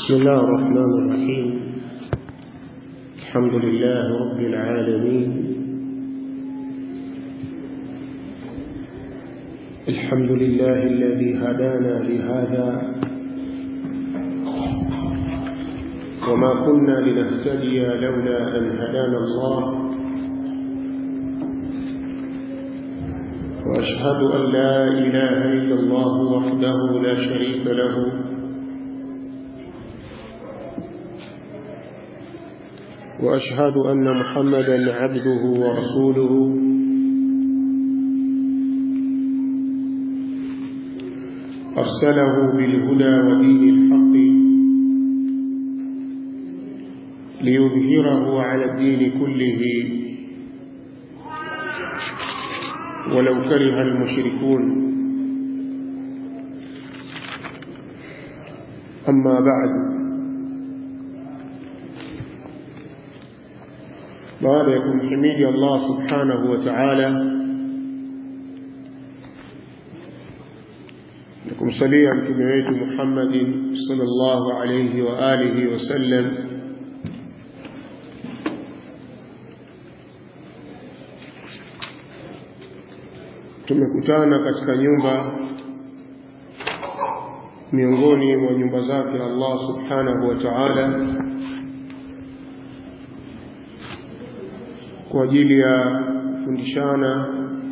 بسم الله الرحمن الرحيم. الحمد لله رب العالمين. الحمد لله الذي هدانا لهذا وما كنا لنهتدي لولا أن هدانا الله، وأشهد أن لا إله إلا الله وحده لا شريك له، وأشهد أن محمدا عبده ورسوله أرسله بالهدى ودين الحق ليظهره على الدين كله ولو كره المشركون. أما بعد، baada ya kumhimidi Allah subhanahu wa ta'ala na kumsalia mtume wetu Muhammad sallallahu alayhi wa alihi wasallam, tumekutana katika nyumba miongoni mwa nyumba zake Allah subhanahu wa ta'ala kwa ajili ya kufundishana,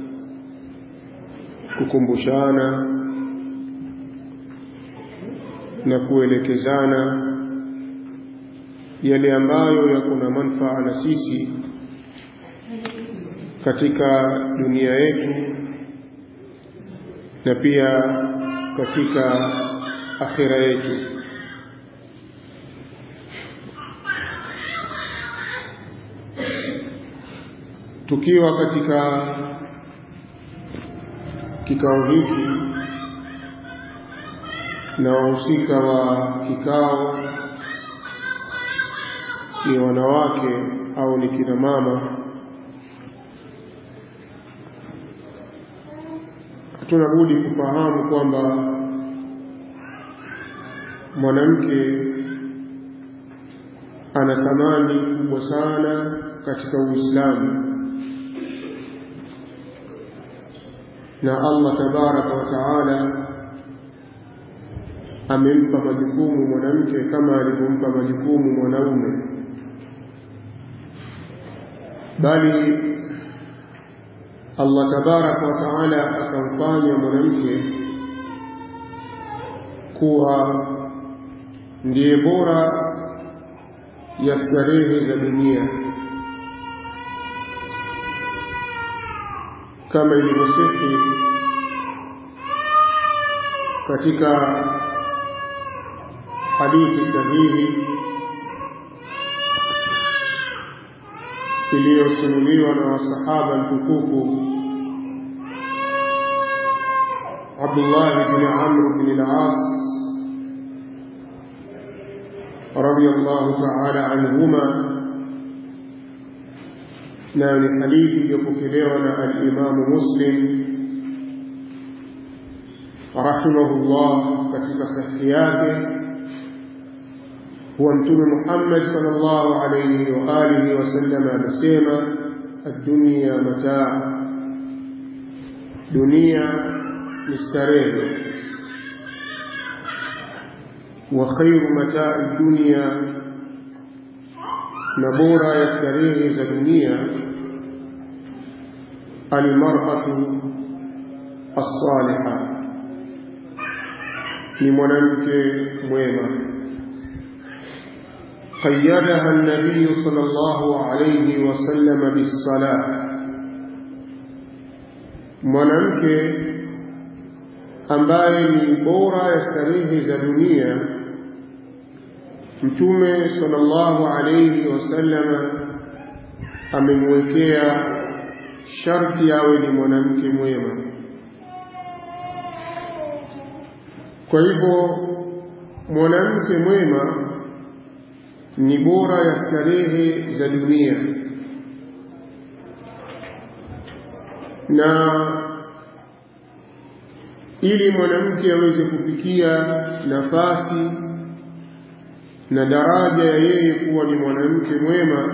kukumbushana na kuelekezana yale ambayo yako na manufaa na sisi katika dunia yetu na pia katika akhira yetu. Tukiwa katika kikao hiki na wahusika wa kikao ni wanawake au ni kina mama, tunabudi kufahamu kwamba mwanamke ana thamani kubwa sana katika Uislamu, na Allah tabaraka wa taala amempa majukumu mwanamke kama alivyompa majukumu mwanaume, bali Allah tabaraka wa taala akamfanya mwanamke kuwa ndiye bora ya starehe za dunia, kama ilivyosihi katika hadithi sahihi iliyosimuliwa na wasahaba mtukufu Abdullah ibn Amr ibn al-As radiyallahu ta'ala anhuma, na ni hadithi iliyopokelewa na al-Imam Muslim rahimahullah katika sahihi yake. Huwa Mtume Muhammad sallallahu alayhi wa alihi wasallam anasema, ad-dunya mataa, dunia ni starehe, wa khairu mataa ad-dunya, na bora ya starehe za dunia al-mar'atu as-salihah, ni mwanamke mwema. قيدها النبي صلى الله عليه وسلم بالصلاة، mwanamke ambaye ni bora ya starehe za dunia, Mtume sallallahu alayhi wasallam amemwekea sharti awe ni mwanamke mwema. Kwa hivyo mwanamke mwema ni bora ya starehe za dunia, na ili mwanamke aweze kufikia nafasi na daraja ya yeye kuwa ni mwanamke mwema,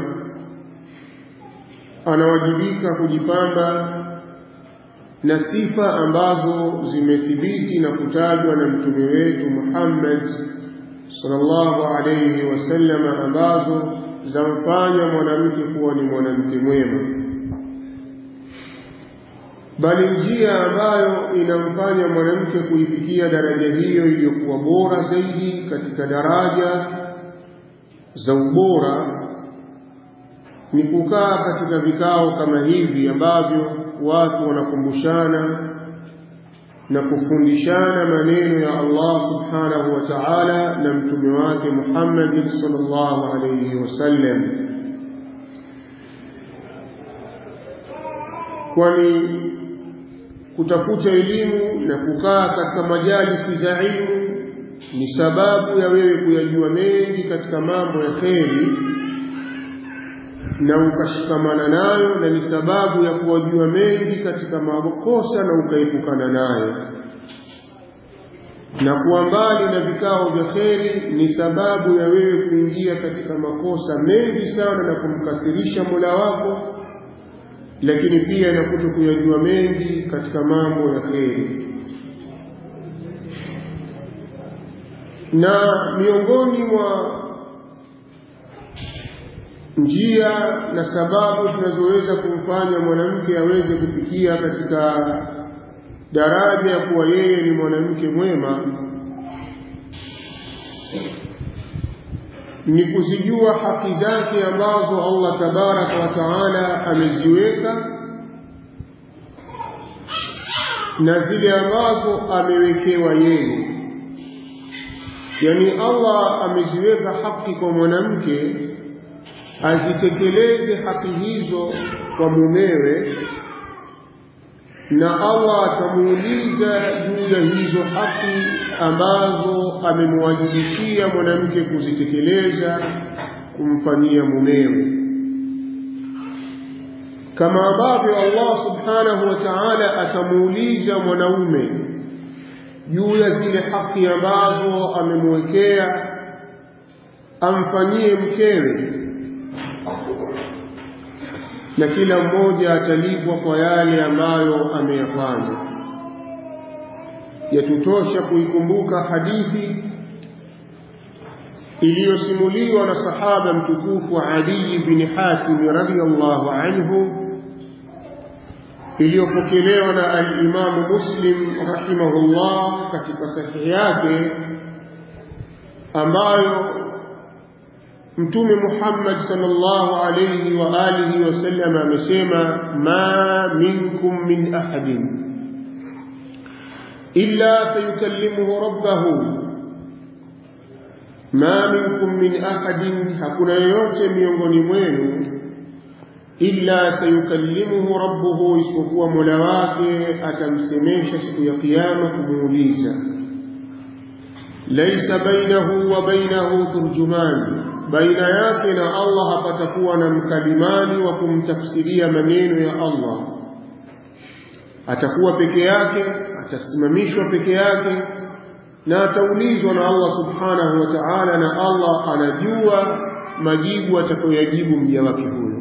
anawajibika kujipamba na sifa ambazo zimethibiti na kutajwa na mtume wetu Muhammad sallallahu alayhi wasallam, ambazo zamfanya mwanamke kuwa ni mwanamke mwema, bali njia ambayo inamfanya mwanamke kuifikia daraja hiyo iliyokuwa bora zaidi katika daraja za ubora ni kukaa katika vikao kama hivi ambavyo watu wanakumbushana na kufundishana maneno ya Allah subhanahu wa ta'ala na mtume wake Muhammad sallallahu alayhi wasallam, kwani kutafuta elimu na kukaa katika majalisi za ilmu ni sababu ya wewe kuyajua mengi katika mambo ya kheri na ukashikamana nayo, na ni sababu ya kuwajua mengi katika makosa na ukaepukana nayo. Na kuwa mbali na vikao vya kheri ni sababu ya wewe kuingia katika makosa mengi sana na kumkasirisha Mola wako, lakini pia na kutokuyajua mengi katika mambo ya kheri. Na miongoni mwa njia na sababu tunazoweza kumfanya mwanamke aweze kufikia katika daraja ya kuwa yeye ni mwanamke mwema ni kuzijua haki zake ambazo Allah tabaraka wa taala ameziweka na zile ambazo amewekewa yeye. Yani Allah ameziweka haki kwa mwanamke azitekeleze haki hizo kwa mumewe, na Allah atamuuliza juu ya hizo haki ambazo amemwajibishia mwanamke kuzitekeleza kumfanyia mumewe, kama ambavyo Allah subhanahu wa ta'ala atamuuliza mwanaume juu ya zile haki ambazo amemwekea amfanyie mkewe, na kila mmoja atalipwa kwa yale ambayo ameyafanya. Yatutosha kuikumbuka hadithi iliyosimuliwa na sahaba mtukufu Ali bin Hatim radhiyallahu anhu, iliyopokelewa na al-Imam Muslim rahimahullah katika sahihi yake, ambayo Mtume Muhammad sallallahu alayhi wa alihi wasallam amesema, ma minkum min ahadin illa sayukallimuhu rabbahu, ma minkum min ahadin, hakuna yoyote miongoni mwenu, illa sayukallimuhu rabbuhu, isipokuwa Mola wake atamsemesha siku ya kiyama kumuuliza. Laysa bainahu wa bainahu turjuman, baina yake na Allah hapatakuwa na mkalimani wa kumtafsiria maneno ya Allah. Atakuwa peke yake, atasimamishwa peke yake na ataulizwa na Allah subhanahu wa ta'ala, na Allah anajua majibu atakayoyajibu mja wake huyo.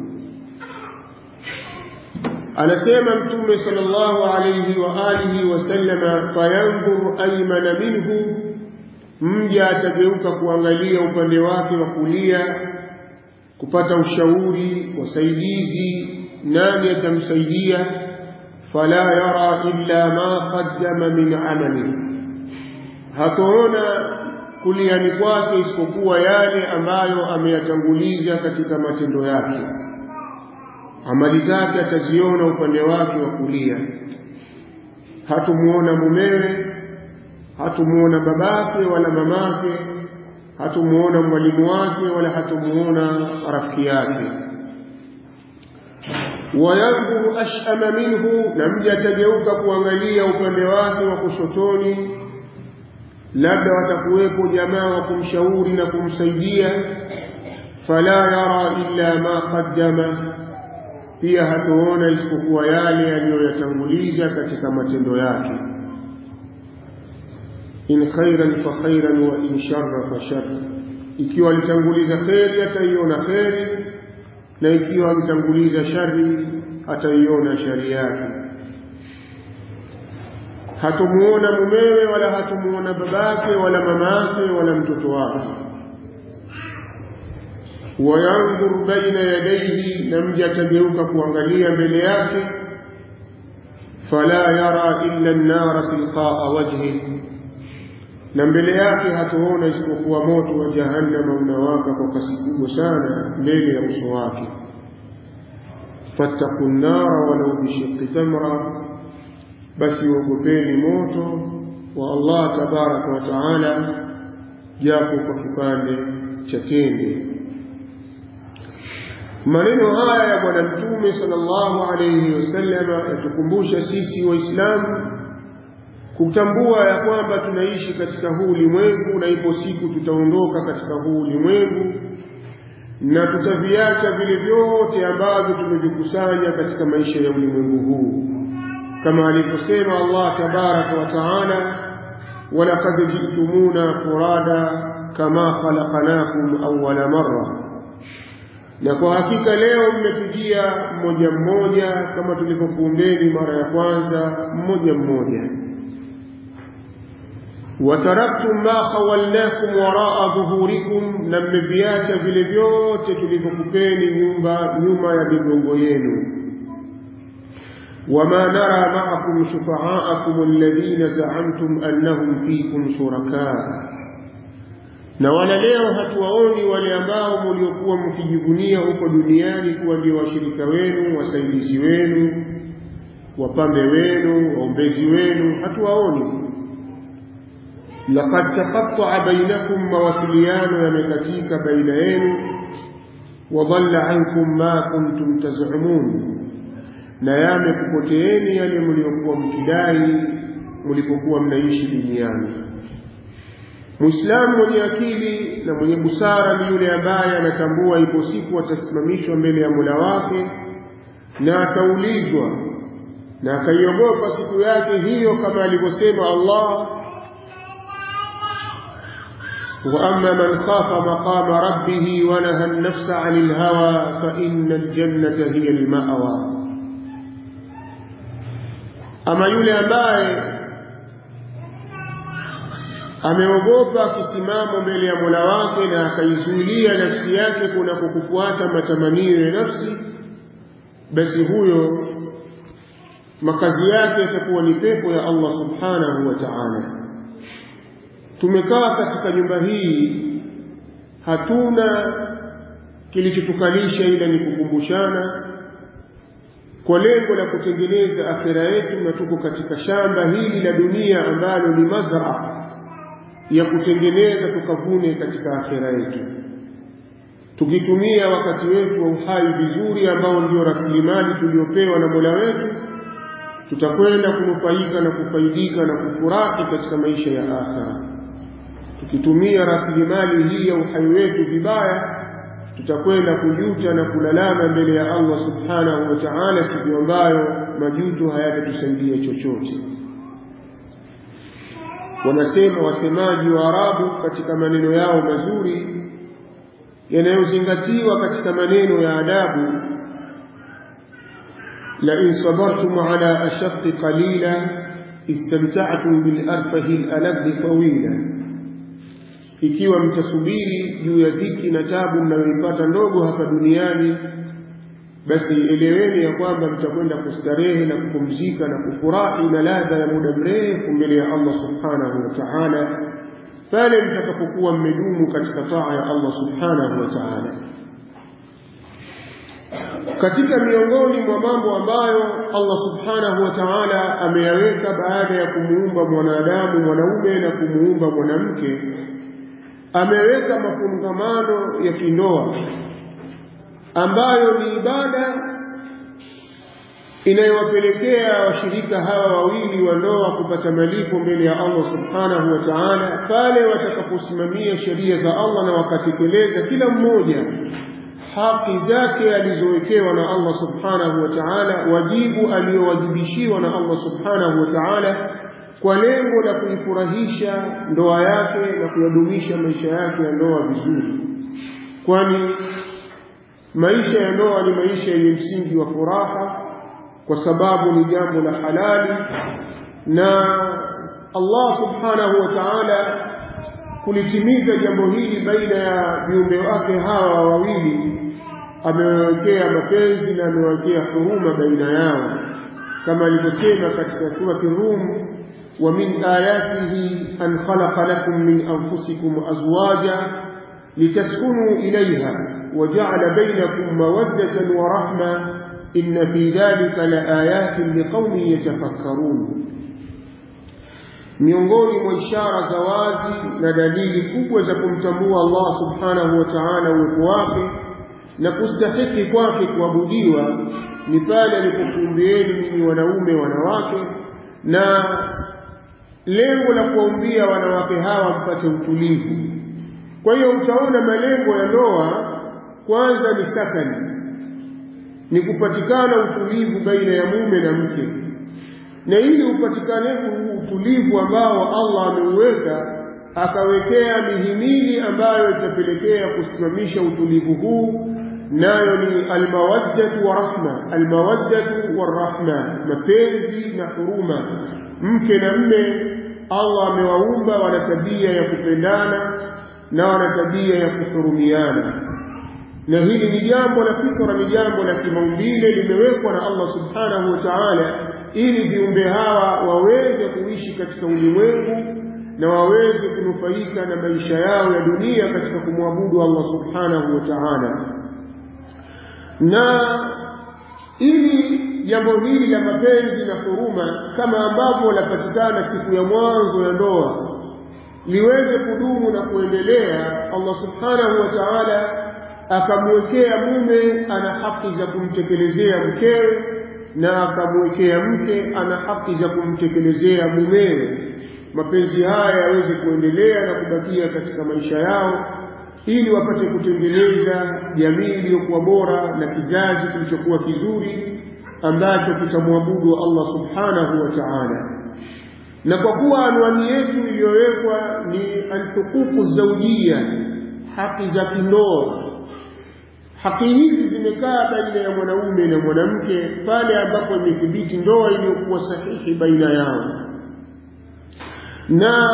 Anasema Mtume sallallahu alayhi wa alihi wasallama, fayanzuru aymana minhu, mja atageuka kuangalia upande wake wa kulia kupata ushauri, wasaidizi, nani atamsaidia. Fala yara illa ma qaddama min amali, hataona kuliani kwake isipokuwa yale ambayo ameyatanguliza katika matendo yake. Amali zake ataziona upande wake wa kulia. Hatumuona mumewe, hatumuona babake wala mamake, hatumuona mwalimu wake wala hatumuona rafiki yake. Wayanzuru ashama minhu, na mja atageuka kuangalia upande wake wa kushotoni, labda watakuwepo jamaa wa kumshauri na kumsaidia. Fala yara illa ma qaddama, pia hatuona isipokuwa yale aliyoyatanguliza katika matendo yake. In khairan fa khairan wa in sharra fa sharra, ikiwa alitanguliza kheri ataiona kheri, na ikiwa alitanguliza shari ataiona shari yake. Hatumuona mumewe wala hatumuona babake wala mamake wala mtoto wake. Wayanzur baina yadayhi, na mja atageuka kuangalia mbele yake, fala yara illa an-nara tilqaa wajhihi, na mbele yake hataona isipokuwa moto wa jahannama unawaka kwa kasi kubwa sana mbele ya uso wake. Fattaqun nara walau bishiqqi tamra, basi uogopeni moto wa Allah tabaraka wa taala japo kwa kipande cha tende. Maneno haya ya Bwana Mtume sallallahu alayhi wasallam yatukumbusha sisi Waislamu kutambua ya kwamba tunaishi katika huu ulimwengu, na ipo siku tutaondoka katika huu ulimwengu, na tutaviacha vile vyote ambavyo tumevikusanya katika maisha ya ulimwengu huu, kama alivyosema Allah tabaraka wa taala, walaqad ji'tumuna furada kama khalaqnakum awwala marra, na kwa hakika leo mmetujia mmoja mmoja kama tulivyokuumbeni mara ya kwanza mmoja mmoja. Wataraktum ma khawalnakum waraa dhuhurikum, na mmeviacha vile vyote tulivyokupeni nyuma ya migongo yenu. Wama nara ma'akum shufa'aakum alladhina za'amtum annahum fikum shurakaa, na wala leo hatuwaoni wale ambao mliokuwa mkijivunia huko duniani kuwa ndio washirika wenu, wasaidizi wenu, wapambe wenu, waombezi wenu, hatuwaoni. Laqad taqatta'a bainakum, mawasiliano yamekatika baina yenu. Wa dhalla ankum ma kuntum taz'umun, na yamekupoteeni yale mliokuwa mkidai mlipokuwa mnaishi duniani. Muislamu mwenye akili na mwenye busara ni yule ambaye anatambua ipo siku atasimamishwa mbele ya Mola wake na ataulizwa, na akaiogopa siku yake hiyo, kama alivyosema Allah, wa amma man khafa maqama rabbih wa nahaa an-nafsa 'anil hawa fa innal jannata hiya al-ma'wa. Ama yule ambaye ameogopa kisimamo mbele ya Mola wake na akaizuilia nafsi yake kuna kukufuata matamanio ya nafsi, basi huyo makazi yake yatakuwa ni pepo ya Allah subhanahu wa ta'ala. Tumekaa katika nyumba hii, hatuna kilichotukalisha ila ni kukumbushana kwa lengo la kutengeneza akhira yetu, na tuko katika shamba hili la dunia ambalo ni mazraa ya kutengeneza tukavune katika akhira yetu. Tukitumia wakati wetu wa uhai vizuri, ambao ndio rasilimali tuliopewa na Mola wetu, tutakwenda kunufaika na kufaidika na kufurahi katika maisha ya akhira. Tukitumia rasilimali hii ya uhai wetu vibaya, tutakwenda kujuta na kulalama mbele ya Allah subhanahu wa ta'ala, siku ambayo majuto hayatatusaidia chochote. Wanasema wasemaji wa Arabu katika maneno yao mazuri yanayozingatiwa katika maneno ya adabu, la in sabartum ala ashaqqi qalila istamta'tum bil arfahi al aladhi tawila, ikiwa mtasubiri juu ya dhiki na tabu mnayoipata ndogo hapa duniani, basi eleweni ya kwamba mtakwenda kustarehe na kupumzika na kufurahi na ladha ya muda mrefu mbele ya Allah subhanahu wa ta'ala, pale mtakapokuwa mmedumu katika taa ya Allah subhanahu wa ta'ala. Katika miongoni mwa mambo ambayo Allah subhanahu wa ta'ala ameyaweka baada ya kumuumba mwanadamu mwanaume na kumuumba mwanamke, ameweka mafungamano ya kindoa ambayo ni ibada inayowapelekea washirika hawa wawili wa ndoa kupata malipo mbele ya Allah subhanahu wa ta'ala pale watakaposimamia sheria za Allah na wakatekeleza kila mmoja haki zake alizowekewa na Allah subhanahu wa ta'ala, wajibu aliyowajibishiwa na Allah subhanahu wa ta'ala, kwa lengo la kuifurahisha ndoa yake na kuyadumisha maisha yake ya ndoa vizuri, kwani maisha ya ndoa ni maisha yenye msingi wa furaha, kwa sababu ni jambo la halali, na Allah subhanahu wa ta'ala kulitimiza jambo hili baina ya viumbe wake hawa wawili amewekea mapenzi na amewekea huruma baina yao, kama alivyosema katika sura Rum, wa min ayatihi an khalaqa lakum min anfusikum azwaja litaskunu ilayha wa ja'ala bainakum mawaddatan wa rahma inna fi dhalika laayatin liqaumin yatafakkarun. Miongoni mwa ishara za wazi na dalili kubwa za kumtambua Allah subhanahu wa ta'ala uwepo wake na kustahiki kwake kuabudiwa ni pale alipokuumbieni ninyi wanaume wanawake, na lengo la kuumbia wanawake hawa mpate utulivu. Kwa hiyo utaona malengo ya ndoa kwanza ni sakani, ni kupatikana utulivu baina ya mume na mke, na ili upatikane utulivu ambao Allah ameuweka, akawekea mihimili ambayo itapelekea kusimamisha utulivu huu, nayo ni almawaddatu wa rahma. Almawaddatu wa rahma, mapenzi na huruma. Mke na mme Allah amewaumba wana tabia ya kupendana na wana tabia ya kuhurumiana, na hili ni jambo la fitra, ni jambo la kimaumbile, limewekwa na Allah subhanahu wa ta'ala ili viumbe hawa waweze kuishi katika ulimwengu na waweze kunufaika na maisha yao ya dunia katika kumwabudu Allah subhanahu wa ta'ala. Na ili jambo hili la mapenzi na huruma kama ambavyo lapatikana siku ya mwanzo ya ndoa liweze kudumu na kuendelea, Allah subhanahu wa ta'ala akamwekea mume ana haki za kumtekelezea mkewe, na akamwekea mke ana haki za kumtekelezea mumewe. Mapenzi haya yaweze kuendelea na kubakia katika maisha yao, ili wapate kutengeneza jamii iliyokuwa bora na kizazi kilichokuwa kizuri ambacho kitamwabudu Allah subhanahu wa ta'ala. Na kwa kuwa anwani yetu iliyowekwa ni alhuququ zawjiyya, haki za kindoa, haki hizi zimekaa baina ya mwanaume na mwanamke pale ambapo imethibiti ndoa iliyokuwa sahihi baina yao. Na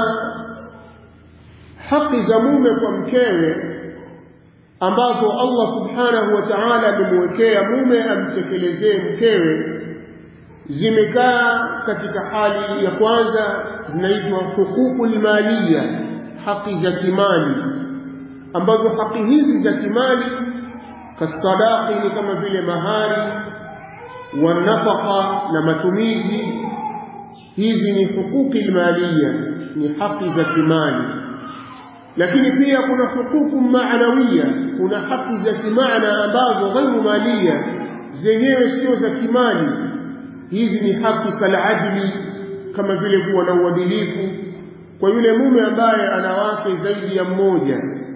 haki za mume kwa mkewe ambazo Allah subhanahu wa ta'ala amemwekea mume amtekelezee mkewe zimekaa katika hali ya kwanza, zinaitwa huququl maliya, haki za kimali, ambazo haki hizi za kimali kasadaqi ni kama vile mahari wa nafaqa na matumizi. Hizi ni huququl maliya, ni haki za kimali. Lakini pia kuna huququ maanawiya, kuna haki za kimaana ambazo ghairu maliya, zenyewe sio za kimali. Hizi ni haki kaladili, kama vile kuwa na uadilifu kwa yule mume ambaye ana wake zaidi ya mmoja,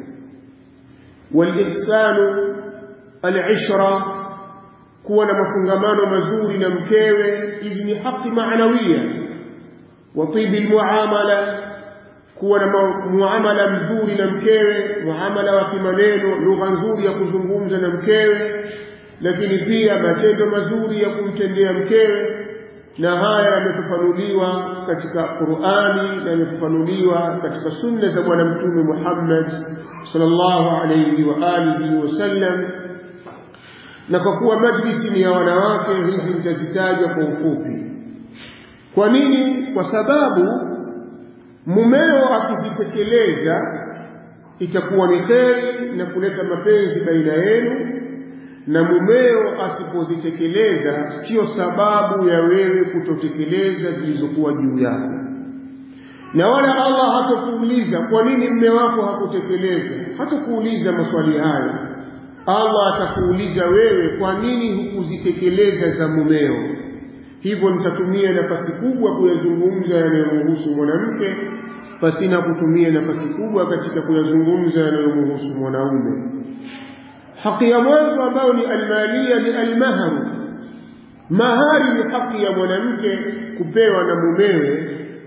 walihsanu alishra, kuwa na mafungamano mazuri na mkewe. Hizi ni haki maanawiya. Wa tibi almuamala, kuwa na muamala mzuri na mkewe, muamala wa kimaneno, lugha nzuri ya kuzungumza na mkewe, lakini pia matendo mazuri ya kumtendea mkewe. Na haya yamefafanuliwa katika Qur'ani na yamefafanuliwa katika sunna za Bwana Mtume Muhammad sallallahu alayhi wa alihi wasallam. Na kwa kuwa majlisi ni ya wanawake, hizi nitazitaja kwa ufupi. Kwa nini? Kwa sababu mumeo akizitekeleza itakuwa ni kheri na kuleta mapenzi baina yenu, na mumeo asipozitekeleza sio sababu ya wewe kutotekeleza zilizokuwa juu yako. Na wala Allah hatakuuliza kwa nini mume wako hakutekeleza, hatakuuliza maswali hayo. Allah atakuuliza wewe kwa nini hukuzitekeleza za mumeo. Hivyo nitatumia nafasi kubwa kuyazungumza yanayomhusu mwanamke, pasina kutumia nafasi kubwa katika kuyazungumza yanayomhusu mwanaume. Haki ya mwanzo ambayo ni almalia ni almaharu. Mahari ni haki ya mwanamke kupewa na mumewe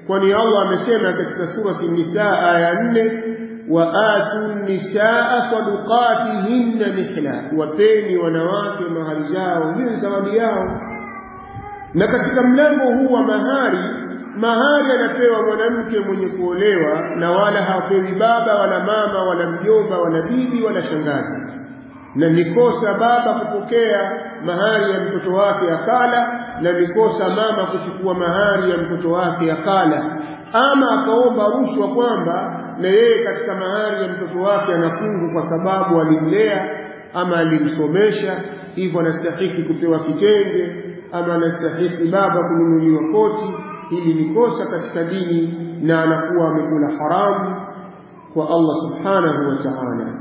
kwani Allah amesema katika surati An-Nisaa aya 4, wa atu nisaa sadaqatihinna nihla, wapeni wanawake mahari zao ni zawadi yao. Na katika mlango huu wa mahari anapewa mwanamke mwenye kuolewa, na wala hapewi baba wala mama wala mjomba wala bibi wala shangazi. Na nikosa baba kupokea mahari ya mtoto wake akala, na nikosa mama kuchukua mahari ya mtoto wake akala, ama akaomba rushwa kwamba na yeye katika mahari ya mtoto wake anafungu kwa sababu alimlea ama alimsomesha, hivyo anastahili kupewa kitenge, ama anastahili baba kununuliwa koti. Hili ni kosa katika dini na anakuwa amekula haramu kwa Allah subhanahu wa ta'ala.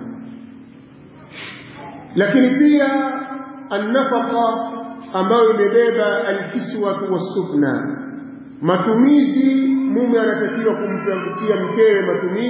Lakini pia an-nafaqa ambayo imebeba al-kiswa was-sufna, matumizi. Mume anatakiwa kumpangia mkewe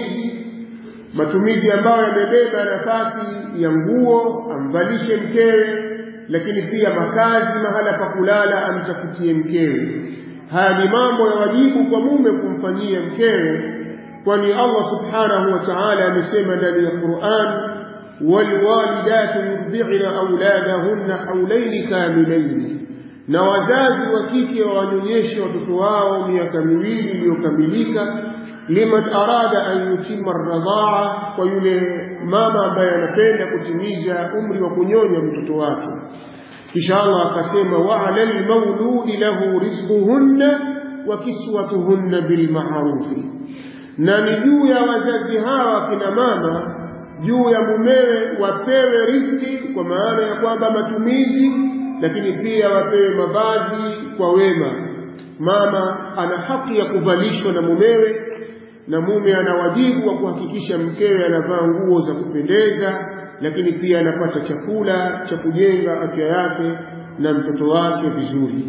matumizi ambayo yamebeba nafasi ya nguo, amvalishe mkewe, lakini pia makazi, mahala pa kulala amtafutie mkewe. Haya ni mambo ya wajibu kwa mume kumfanyia mkewe, kwani Allah subhanahu wa ta'ala amesema ndani ya Qur'an, walwalidatu yurdi'na auladahunna hawlayn kamilayn, na wazazi wa kike wanyonyeshe watoto wao miaka 2 iliyokamilika. Liman arada an yutimma ar-radha'a, kwa yule mama ambaye anapenda kutimiza umri wa kunyonya mtoto wake. Kisha Allah akasema, wa 'alal mawludi lahu rizquhunna wa kiswatuhunna bil ma'ruf, na ni juu ya wazazi hawa kina mama, juu ya mumewe wapewe riziki, kwa maana ya kwamba matumizi, lakini pia wapewe mavazi kwa wema. Mama ana haki ya kuvalishwa na mumewe, na mume ana wajibu wa kuhakikisha mkewe anavaa nguo za kupendeza, lakini pia anapata chakula cha kujenga afya yake na mtoto wake vizuri.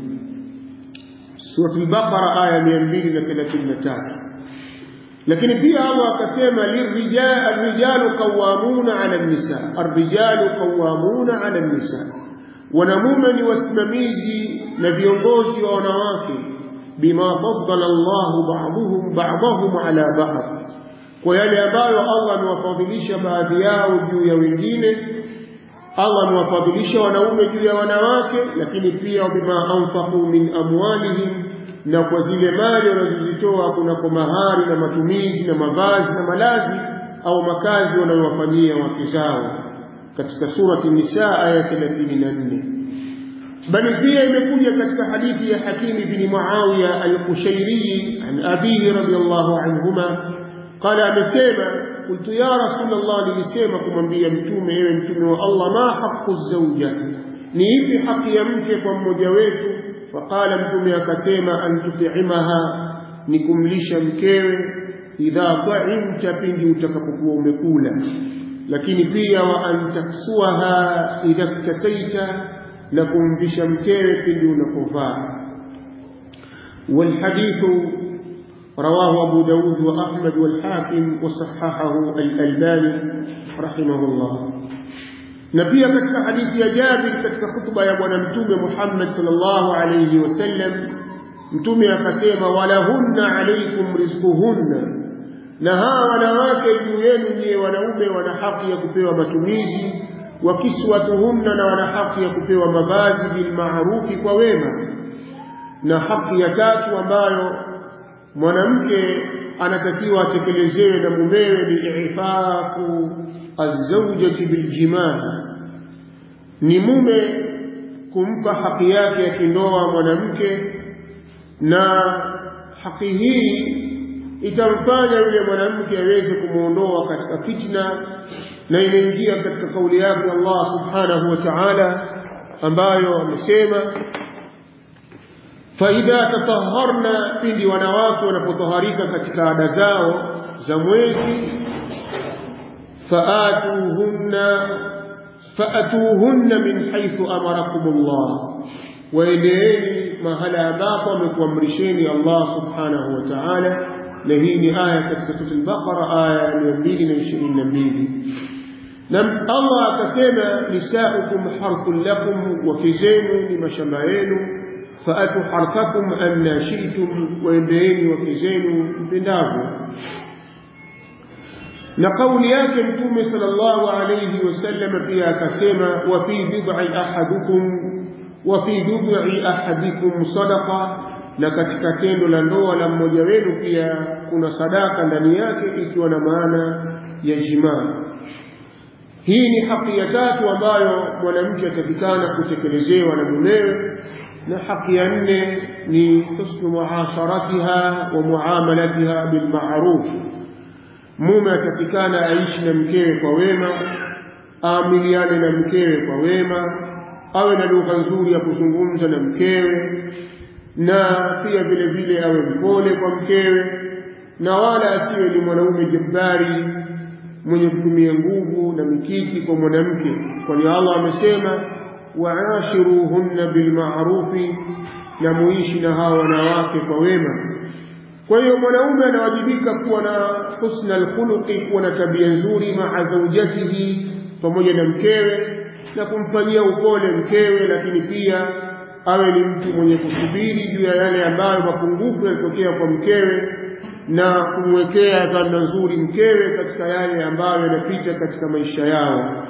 Surah Al-Baqara aya 233. Lakini pia Allah akasema, ar-rijalu qawwamuna 'ala an-nisa, ar-rijalu qawwamuna 'ala an-nisa, wanamume ni wasimamizi na viongozi wa wanawake, bima faddala Allahu ba'dahum 'ala ba'd, kwa yale ambayo Allah amewafadhilisha baadhi yao juu ya wengine. Allah amewafadhilisha wanaume juu ya wanawake, lakini pia bima anfaqu min amwalihim, na kwa zile mali wanazozitoa kunako mahari na matumizi na mavazi na malazi au makazi wanayowafanyia wake zao, katika surati Nisa aya 34. Bali pia imekuja katika hadithi ya Hakim ibn Muawiya al-Qushayri an abihi radiyallahu anhuma qala, amesema, qultu ya Rasulullah, nilisema kumwambia mtume, ewe mtume wa Allah, ma haqqu zawja, ni ipi haki ya mke kwa mmoja wetu? Faqala, mtume akasema, an tut'imaha, ni kumlisha mkewe, idha ta'imta, pindi utakapokuwa umekula, lakini pia wa an taksuha idha iktasaita, na kumvisha mkewe pindi unapovaa. والحديث رواه أبو داود وأحمد والحاكم وصححه الألباني رحمه الله. نبي كتك حديث يا جابر كتك خطبة يا بنا متوم محمد صلى الله عليه وسلم، متوم يقسم، ولهن عليكم رزقهن، نها wanawake juu yenu nyie wanaume wana haki ya kupewa matumizi, wa kiswatuhunna, na wana haki ya kupewa mavazi, bil ma'rufi, kwa wema. Na haki ya tatu ambayo mwanamke anatakiwa atekelezewe na mumewe ni ifafu az-zawjati bil jimaa, ni mume kumpa haki yake ya kindoa mwanamke, na haki hii itamfanya yule mwanamke aweze kumuondoa katika fitna, na inaingia katika kauli yake Allah subhanahu wa ta'ala ambayo amesema, faidha tatahharna, pindi wanawake wanapotaharika katika ada zao za mwezi, faatuhunna min haythu amarakumullah, waendeeni mahala ambapo amekuamrisheni Allah subhanahu wa ta'ala. Na hii ni aya katika Surah Al-Baqara aya 222. Na Allah akasema, nisaukum harthun lakum, wake zenu ni mashamba yenu, faatu harthakum anna shi'tum, waendeeni wake zenu mpendavyo. Na kauli yake Mtume sallallahu alayhi wasallam pia akasema, wa fi bid'i ahadikum sadaqa, na katika tendo la ndoa la mmoja wenu pia kuna sadaka ndani yake, ikiwa na maana ya jimaa. Hii ni haki ya tatu ambayo mwanamke atakikana kutekelezewa na mumewe. Na haki ya nne ni husnu muasharatiha wa muamalatiha bil ma'ruf. Mume atakikana aishi na mkewe kwa wema, aamiliane na mkewe kwa wema, awe na lugha nzuri ya kuzungumza na mkewe, na pia vile vile awe mpole kwa mkewe, na wala asiwe ni mwanaume jabari mwenye kutumia nguvu na mikiki kwa mwanamke, kwani Allah amesema wa'ashiruhunna bil ma'rufi, na muishi na hawa wanawake kwa wema. Kwa hiyo mwanaume anawajibika kuwa na husna al-khuluqi, kuwa na tabia nzuri ma'a zawjatihi, pamoja na mkewe, na kumfanyia upole mkewe, lakini pia awe ni mtu mwenye kusubiri juu ya yale ambayo mapungufu yalitokea kwa mkewe, na kumwekea dhana nzuri mkewe katika yale ambayo yanapita katika maisha yao.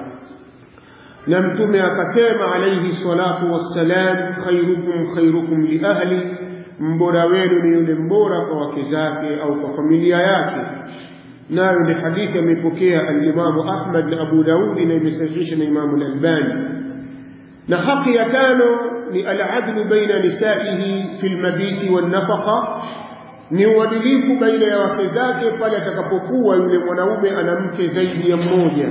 Na Mtume akasema alayhi salatu wassalam, khairukum li ahli, mbora wenu ni yule mbora kwa wake zake au kwa familia yake. Nayo ni hadithi amepokea al-Imam Ahmad na Abu Daud, na imesahihisha na Imam al-Albani. Na haki ya tano ni al-adlu baina nisaihi fil mabiti wan nafaqa, ni uadilifu baina ya wake zake pale atakapokuwa yule mwanaume ana mke zaidi ya mmoja.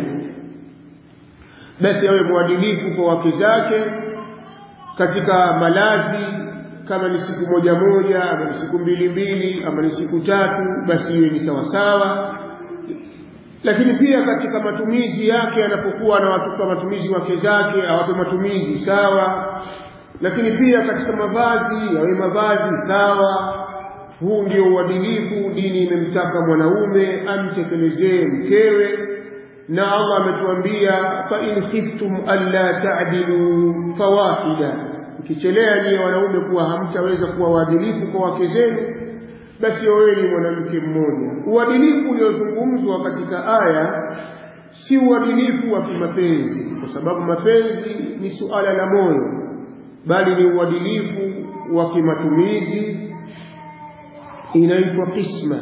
Basi awe mwadilifu kwa wake zake katika malazi, kama ni siku moja moja, ama ni siku mbili, ama ni siku tatu, basi iwe ni sawa sawa. Lakini pia katika matumizi yake, anapokuwa anawatupa matumizi wake zake, awape matumizi sawa. Lakini pia katika mavazi, awe mavazi sawa. Huu ndio uadilifu dini imemtaka mwanaume amtekelezee mkewe. Na Allah ametuambia, fa in khiftum alla ta'dilu fawahida, ukichelea nyie wanaume kuwa hamtaweza kuwa waadilifu kwa wake zenu, basi oweni mwanamke mmoja. Uadilifu uliozungumzwa katika aya si uadilifu wa kimapenzi, kwa sababu mapenzi ni suala la moyo, bali ni uadilifu wa kimatumizi, inaitwa qisma.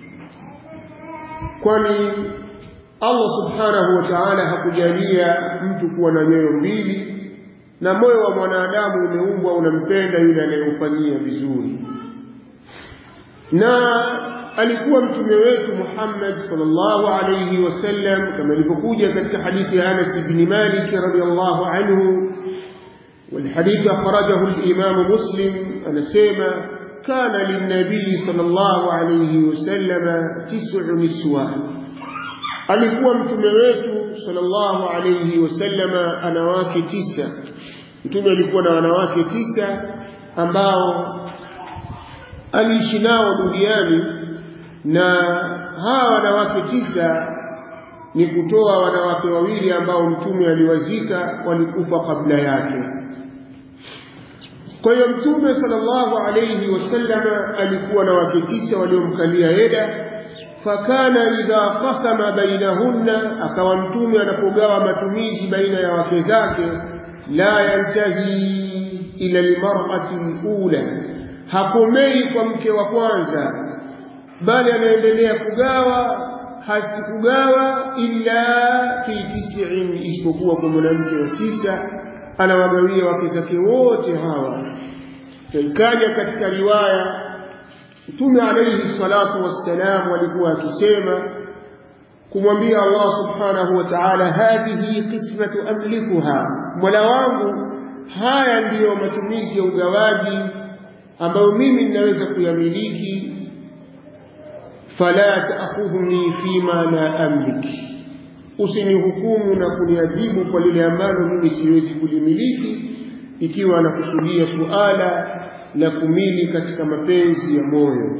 Kwani Allah subhanahu wa ta'ala hakujalia mtu kuwa na nyoyo mbili, na moyo wa mwanadamu umeumbwa unampenda yule anayemfanyia vizuri. Na alikuwa mtume wetu Muhammad sallallahu alayhi wasallam, kama ilivyokuja katika hadithi ya Anas ibn Malik radhiyallahu anhu, والحديث أخرجه الإمام مسلم، anasema kana linnabii sallallahu alayhi wasallam 9 niswa, alikuwa mtume wetu sallallahu alayhi wasallam ana wake 9. Mtume alikuwa na wanawake 9 ambao aliishi nao duniani, na hawa wanawake 9 ni kutoa wanawake wawili ambao mtume aliwazika, walikufa kabla yake. Kwa hiyo mtume sallallahu alayhi wasallam alikuwa na wake 9 waliomkalia eda. Fakana idha qasama bainahunna, akawa mtume anapogawa matumizi baina ya wake zake, la yantahi ila almar'ati alula, hakomei kwa mke wa kwanza, bali anaendelea kugawa, hasikugawa illa fi 9, isipokuwa kwa mwanamke wa 9 anawagawia wake zake wote hawa. Ikaja katika riwaya Mtume alayhi salatu wassalam alikuwa akisema kumwambia Allah subhanahu wa ta'ala, hadhihi qismatu amlikuha, mola wangu haya ndiyo matumizi ya ugawaji ambayo mimi ninaweza kuyamiliki, fala ta'khudhni fima la amliki, usinihukumu na kuniadhibu kwa lile ambalo mimi siwezi kulimiliki, ikiwa anakusudia suala la kumili katika mapenzi ya moyo.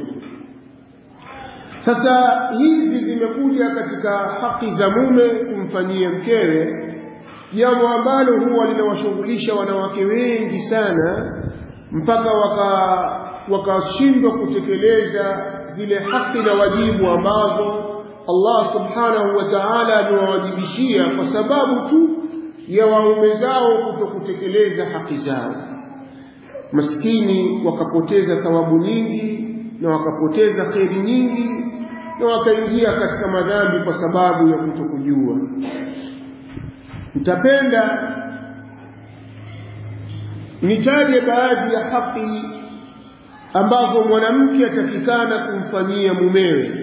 Sasa hizi zimekuja katika haki za mume kumfanyia mkewe, jambo ambalo huwa linawashughulisha wanawake wengi sana, mpaka wakashindwa kutekeleza zile haki na wajibu ambazo Allah subhanahu wa ta'ala amewawajibishia kwa sababu tu ya waume zao kutokutekeleza haki zao. Maskini wakapoteza thawabu nyingi na wakapoteza kheri nyingi na wakaingia katika madhambi kwa sababu ya kutokujua. Nitapenda nitaje baadhi ya haki ambazo mwanamke atakikana kumfanyia mumewe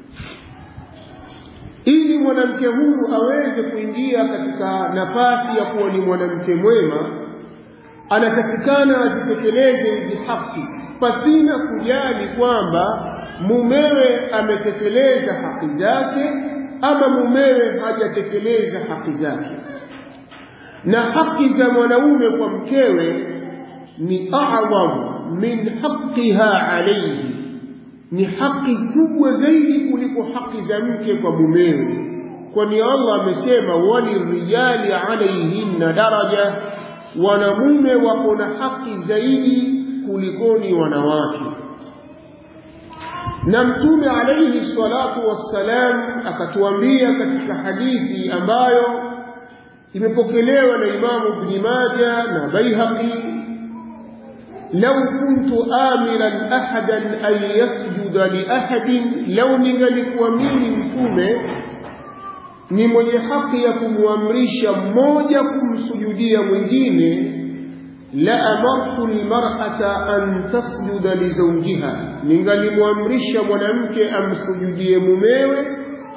ili mwanamke huyu aweze kuingia katika nafasi ya kuwa ni mwanamke mwema. Anatakikana azitekeleze hizi haki pasina kujali kwamba mumewe ametekeleza haki zake ama mumewe hajatekeleza haki zake. Na haki za mwanaume kwa mkewe ni a'zam min haqqiha alayhi, ni haki kubwa zaidi kuliko haki za mke kwa mumewe, kwani Allah amesema walirijali alayhinna daraja, wanamume wako na haki zaidi kulikoni wanawake. Na Mtume alayhi salatu wassalam akatuambia katika hadithi ambayo imepokelewa na Imam Ibn Majah na Baihaqi, لو كنت آمرا أحدا أن يسجد لأحد لو ningalikuamini mtume ni mwenye haki ya kumwamrisha mmoja kumsujudia mwingine, la amartu almar'ata an tasjuda li zawjiha, ningalimwamrisha mwanamke amsujudie mumewe.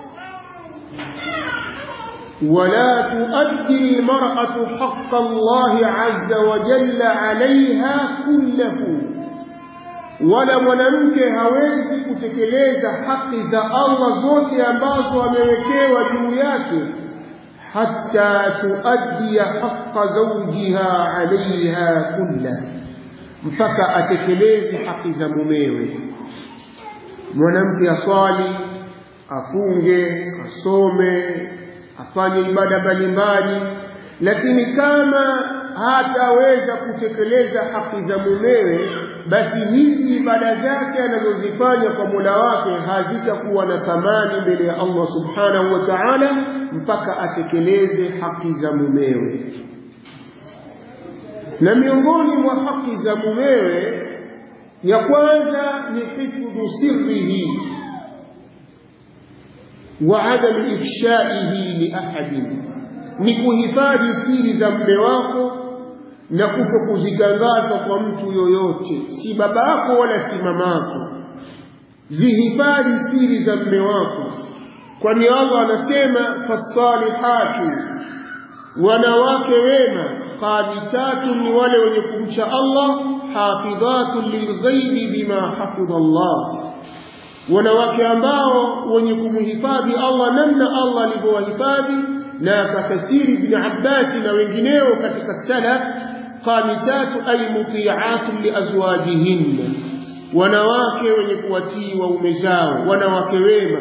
ولا تؤدي المرأة حق الله عز وجل عليها كله، ولا mwanamke hawezi kutekeleza haki za Allah zote ambazo amewekewa juu yake, hatta tuaddi haqqa zawjiha alaiha kulla, mpaka atekeleze haki za mumewe. Mwanamke aswali, afunge, asome, afanye ibada mbalimbali, lakini kama hataweza kutekeleza haki za mumewe, basi hizi ibada zake anazozifanya kwa Mola wake hazitakuwa na thamani mbele ya Allah subhanahu wa ta'ala mpaka atekeleze haki za mumewe. Na miongoni mwa haki za mumewe ya kwanza ni hifdhu sirrihi wa adam ifshaihi li ahadin, ni kuhifadhi siri za mume wako na kutokuzitangaza kwa mtu yoyote, si babako wala si mamako. Zihifadhi siri za mume wako, kwani Allah anasema fasalihatu, wanawake wema, qanitatu, ni wale wenye kumcha Allah, hafidhatu lilghaibi bima hafidha Allah, wanawake ambao wenye kumhifadhi Allah namna Allah alivyowahifadhi. Na akafasiri Ibn Abbas na wengineo katika salaf, qanitatu ay muti'atu li azwajihinna, wanawake wenye kuwatii waume zao, wanawake wema.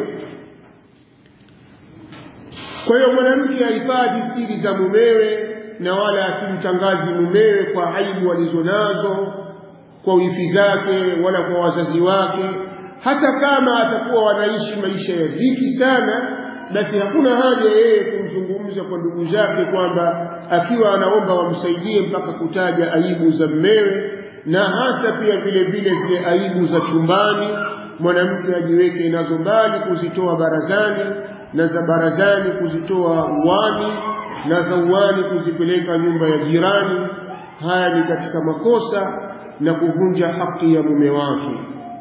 Kwa hiyo mwanamke ahifadhi siri za mumewe na wala asimtangazi mumewe kwa aibu alizonazo, kwa wifi zake wala kwa wazazi wake. Hata kama atakuwa wanaishi maisha ya dhiki sana, basi hakuna haja yeye kumzungumza kwa ndugu zake kwamba akiwa anaomba wamsaidie mpaka kutaja aibu za mmewe. Na hata pia vile vile zile aibu za chumbani mwanamke ajiweke nazo mbali, kuzitoa barazani, na za barazani kuzitoa uwani, na za uwani kuzipeleka nyumba ya jirani. Haya ni katika makosa na kuvunja haki ya mume wake.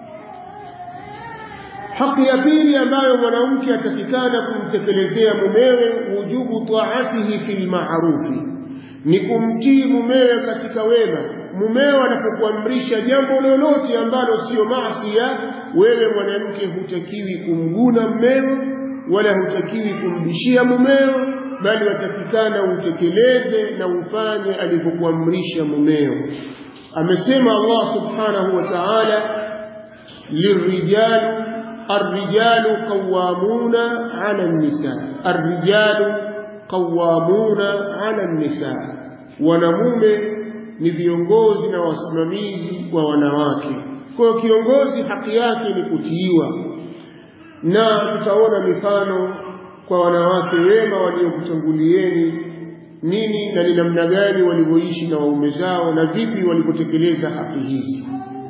Haki ya pili ambayo mwanamke atakikana kumtekelezea mumewe, wujubu taatihi fil ma'rufi, ni kumtii mumewe katika wema. Mumewe anapokuamrisha jambo lolote ambalo sio maasiya, wewe mwanamke hutakiwi kumguna mumeo wala hutakiwi kumbishia mumeo, bali watakikana utekeleze na ufanye alivyokuamrisha mumeo. Amesema Allah subhanahu wa ta'ala, lirrijal الرجال قوامون على النساء، الرجال قوامون على النساء، wanamume ni viongozi na wasimamizi wa wanawake. Kwa hiyo kiongozi haki yake ni kutiiwa, na tutaona mifano kwa wanawake wema waliokutangulieni nini na ni namna gani walivyoishi na waume zao na vipi walivyotekeleza haki hizi.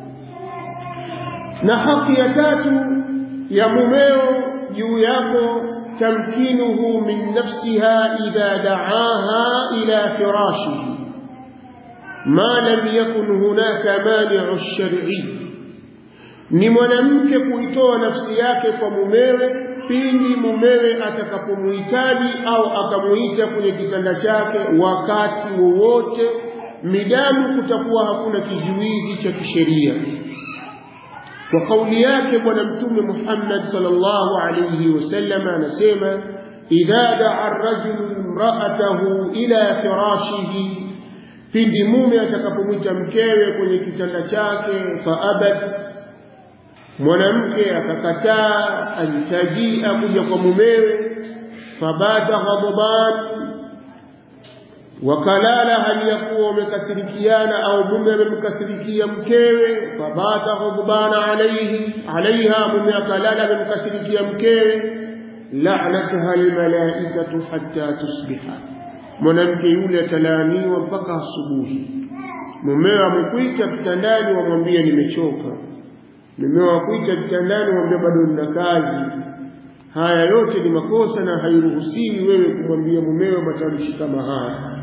Na haki ya tatu ya mumeo juu yako, tamkinuhu min nafsiha idha da'aha ila firashihi ma lam yakun hunaka mani'u ash-shar'i, ni mwanamke kuitoa nafsi yake kwa mumewe pindi mumewe atakapomuhitaji au akamuita kwenye kitanda chake wakati wowote, midamu kutakuwa hakuna kizuizi cha kisheria. Kwa kauli yake Bwana Mtume Muhammad sallallahu alayhi wasallam anasema, idha da'a ar-rajulu imra'atahu ila firashihi, pindi mume atakapomuita mkewe kwenye kitanda chake, faabat, mwanamke akakataa, alitajia kuja kwa mumewe, fabata ghadban, wakalala hali ya kuwa wamekasirikiana au mume amemkasirikia mkewe, fabata ghadbana alaiha, mume akalala amemkasirikia mkewe, la'nataha almalaikatu hatta tusbiha, mwanamke yule atalaaniwa mpaka asubuhi. Mumewe amekuita kitandani, wamwambia nimechoka. Mumewe akuita kitandani, wamwambia bado nina kazi. Haya yote ni makosa na hairuhusiwi wewe kumwambia mumewe matamshi kama haya.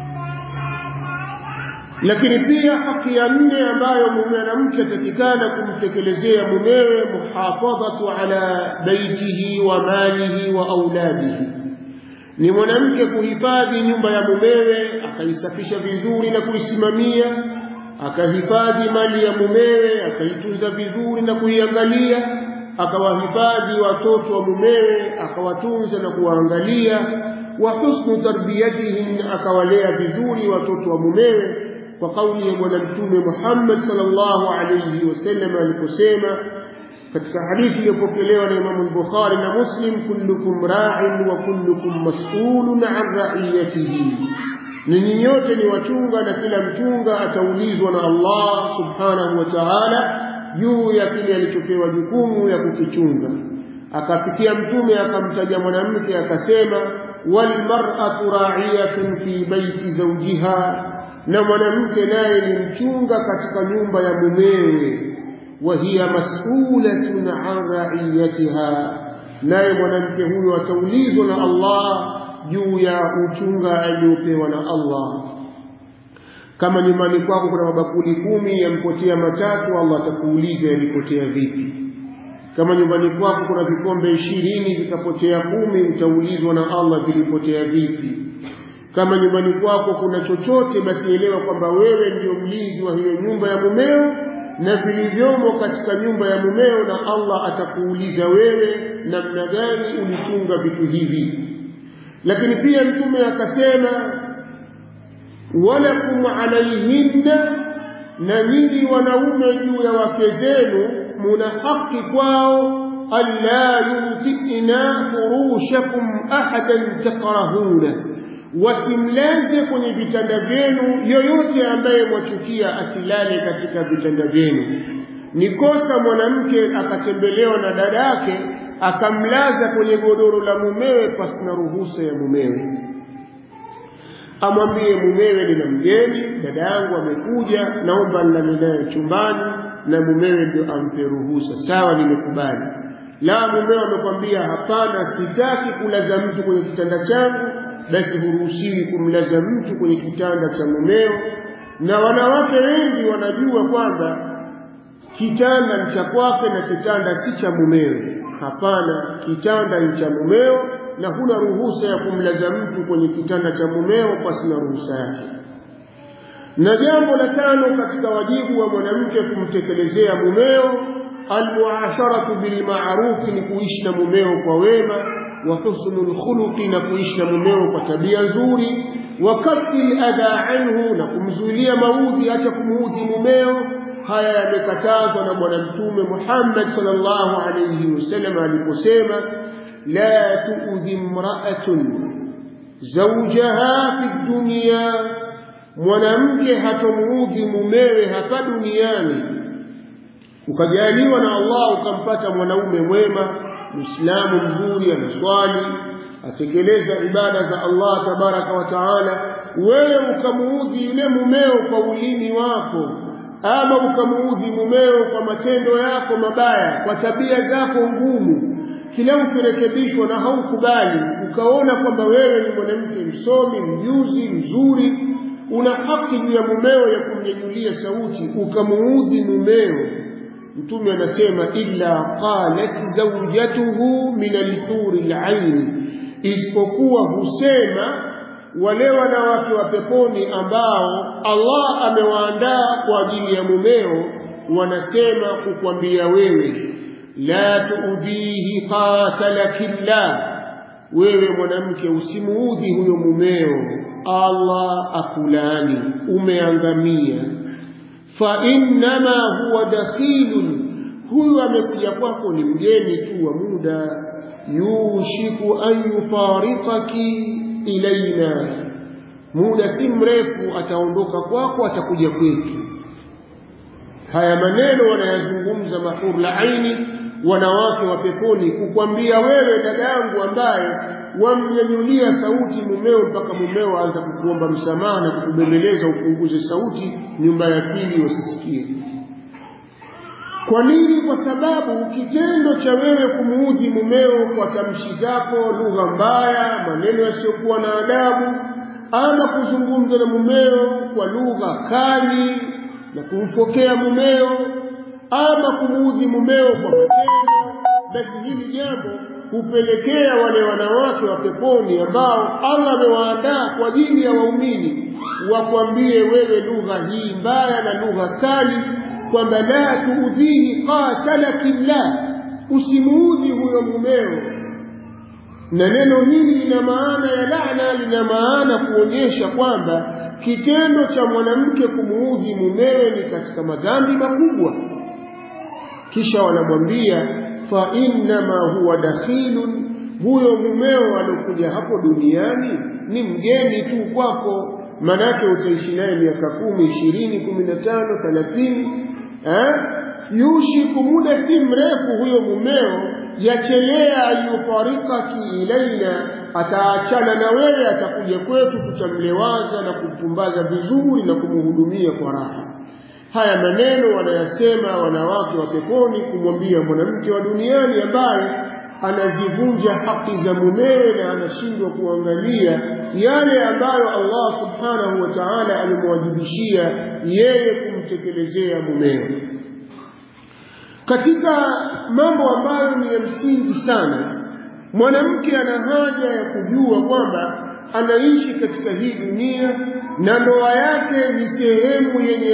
Lakini pia haki ya nne ambayo mwanamke atakikana kumtekelezea mumewe, muhafadhatu ala baitihi wa malihi wa auladihi, ni mwanamke kuhifadhi nyumba ya mumewe, akaisafisha vizuri na kuisimamia, akahifadhi mali ya mumewe, akaitunza vizuri na kuiangalia, akawahifadhi watoto wa mumewe, akawatunza na kuwaangalia, wa husnu tarbiyatihim, akawalea vizuri watoto wa mumewe, kwa kauli ya Bwana Mtume Muhammad sallallahu alayhi wasallam aliposema katika hadithi iliyopokelewa na Imam al-Bukhari na Muslim, kullukum ra'in wa kullukum mas'ulun 'an ra'iyatihi, ninyi nyote ni wachunga na kila mchunga ataulizwa na Allah subhanahu wa ta'ala juu ya kile alichopewa jukumu ya kukichunga. Akafikia Mtume akamtaja mwanamke akasema, wal mar'atu ra'iyatun fi baiti zawjiha, na mwanamke naye ni mchunga katika nyumba ya mumewe, wa hiya mas'ulatun 'an ra'iyatiha, naye mwanamke huyo ataulizwa na Allah juu ya uchunga aliopewa na Allah. Kama nyumbani kwako kuna mabakuli 10 yampotea matatu, Allah atakuuliza yalipotea vipi. Kama nyumbani kwako kuna vikombe 20 vikapotea 10, utaulizwa na Allah vilipotea vipi. Kama nyumbani kwako kuna chochote, basi elewa kwamba wewe ndio mlinzi wa hiyo nyumba ya mumeo na vilivyomo katika nyumba ya mumeo, na Allah atakuuliza wewe namna gani ulichunga vitu hivi. Lakini pia Mtume akasema, walakum alayhinna, na nyinyi wanaume juu ya wake zenu muna haki kwao, alla yutina furushakum ahadan takrahuna, wasimlaze kwenye vitanda vyenu yoyote ambaye mwachukia asilale katika vitanda vyenu. Ni kosa mwanamke akatembelewa na dada yake akamlaza kwenye godoro la mumewe pasina ruhusa ya mumewe. Amwambie mumewe, nina mgeni, dada yangu amekuja, naomba nilale naye chumbani, na mumewe ndio ampe ruhusa. Sawa, nimekubali. La, mumewe amekwambia hapana, sitaki kulaza mtu kwenye kitanda changu, basi huruhusiwi kumlaza mtu kwenye kitanda cha mumeo. Na wanawake wengi wanajua kwamba kitanda ni cha kwake na kitanda si cha mumewe. Hapana, kitanda ni cha mumeo na huna ruhusa ya kumlaza mtu kwenye kitanda cha mumeo pasi na ruhusa yake. Na jambo la tano katika wajibu wa mwanamke kumtekelezea mumeo, almuasharatu bilma'ruf, ni kuishi na mumeo kwa wema, wa husnul khuluqi, na kuishi na mumeo kwa tabia nzuri, wa kafil adha anhu, na kumzuilia maudhi, acha kumuudhi mumeo. Haya yamekatazwa na Bwana Mtume Muhammad sallallahu alayhi wasallam aliposema, la tu'dhi imra'atun zawjaha fi dunya mwanamke hatomuudhi mumewe hapa duniani, ukajaliwa na Allah ukampata mwanaume mwema, Muislamu mzuri, anaswali, atekeleza ibada za Allah tabaraka wa taala, wewe ukamuudhi yule mumeo kwa ulimi wako, ama ukamuudhi mumeo kwa matendo yako mabaya, kwa tabia zako ngumu, kila ukirekebishwa na haukubali, ukaona kwamba wewe ni mwanamke msomi, mjuzi, mzuri, una haki juu ya mumeo ya kumnyanyulia sauti, ukamuudhi mumeo, Mtume anasema illa qalat zawjatuhu min al-huri al-ain, isipokuwa husema wale wanawake wa peponi ambao Allah amewaandaa kwa ajili ya mumeo, wanasema kukwambia wewe, la tuudhihi qatalakillah, wewe mwanamke usimuudhi huyo mumeo, Allah akulani, umeangamia. Fa innama huwa dakhilun, huyu amekuja kwako ni mgeni tu wa muda, yushiku an yufariqaki ilaina, muda si mrefu ataondoka kwako, atakuja kwetu. Haya maneno wanayazungumza mahur la aini, wanawake wa peponi, kukwambia wewe dada yangu ambaye wamnyanyulia sauti mumeo mpaka mumeo aanza kukuomba msamaha na kukubembeleza upunguze sauti, nyumba ya pili usisikie. Kwa nini? Kwa sababu kitendo cha wewe kumuudhi mumeo kwa tamshi zako, lugha mbaya, maneno yasiyokuwa na adabu, ama kuzungumza na mumeo kwa lugha kali na kumpokea mumeo, ama kumuudhi mumeo kwa matendo, basi hili jambo hupelekea wale wanawake wa peponi ambao Allah amewaandaa kwa ajili ya waumini wakwambie wewe lugha hii mbaya na lugha kali, kwamba la tuudhihi qatalakillah, usimuudhi huyo mumeo. Na neno hili lina maana ya laana, lina maana kuonyesha kwamba kitendo cha mwanamke kumuudhi mumewe ni katika madhambi makubwa. Kisha wanamwambia fa innama huwa dakhilun, huyo mumeo alokuja hapo duniani ni mgeni tu kwako, manake utaishi naye miaka 10, 20, 15, 30. Yushiku, muda si mrefu huyo mumeo yachelea ayufarikaki ilaina, ataachana na wewe, atakuja kwetu, tutamlewaza na kumpumbaza vizuri na kumhudumia kwa raha. Haya maneno wanayasema wanawake wa peponi kumwambia mwanamke wa duniani ambaye anazivunja haki za mumewe na anashindwa kuangalia yale ambayo Allah subhanahu wa ta'ala alimwajibishia yeye kumtekelezea mumewe. Katika mambo ambayo ni ya msingi sana, mwanamke ana haja ya kujua kwamba anaishi katika hii dunia na ndoa yake ni sehemu yenye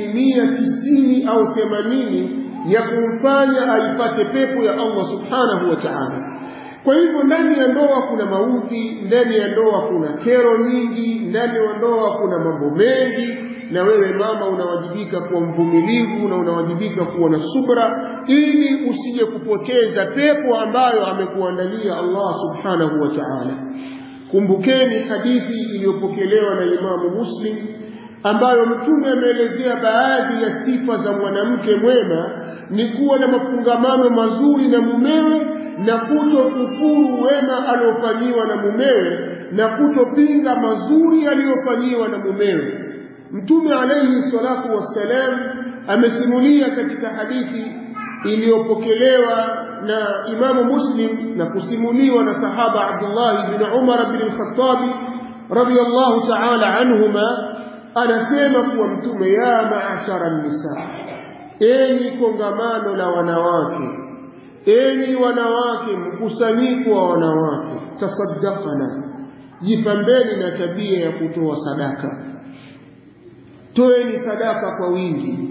90% au 80% ya kumfanya aipate pepo ya Allah subhanahu wa ta'ala. Kwa hivyo ndani ya ndoa kuna maudhi, ndani ya ndoa kuna kero nyingi, ndani ya ndoa kuna mambo mengi, na wewe mama unawajibika kuwa mvumilivu na unawajibika kuwa na subra ili usije kupoteza pepo ambayo amekuandalia Allah subhanahu wa ta'ala. Kumbukeni hadithi iliyopokelewa na Imamu Muslim ambayo Mtume ameelezea baadhi ya sifa za mwanamke mwema ni kuwa na mafungamano mazuri na mumewe na kutokufuru wema aliofanyiwa na mumewe na kutopinga mazuri aliyofanyiwa na mumewe. Mtume alayhi salatu wassalam amesimulia katika hadithi iliyopokelewa na Imamu Muslim na kusimuliwa na sahaba Abdullah ibn Umar ibn al-Khattab radiyallahu ta'ala anhuma, anasema kuwa Mtume, ya ma'ashara an-nisa, enyi kongamano la wanawake, enyi wanawake, mkusanyiko wa wanawake, tasaddaqana, jipambeni na tabia ya kutoa sadaka, toeni sadaka kwa wingi.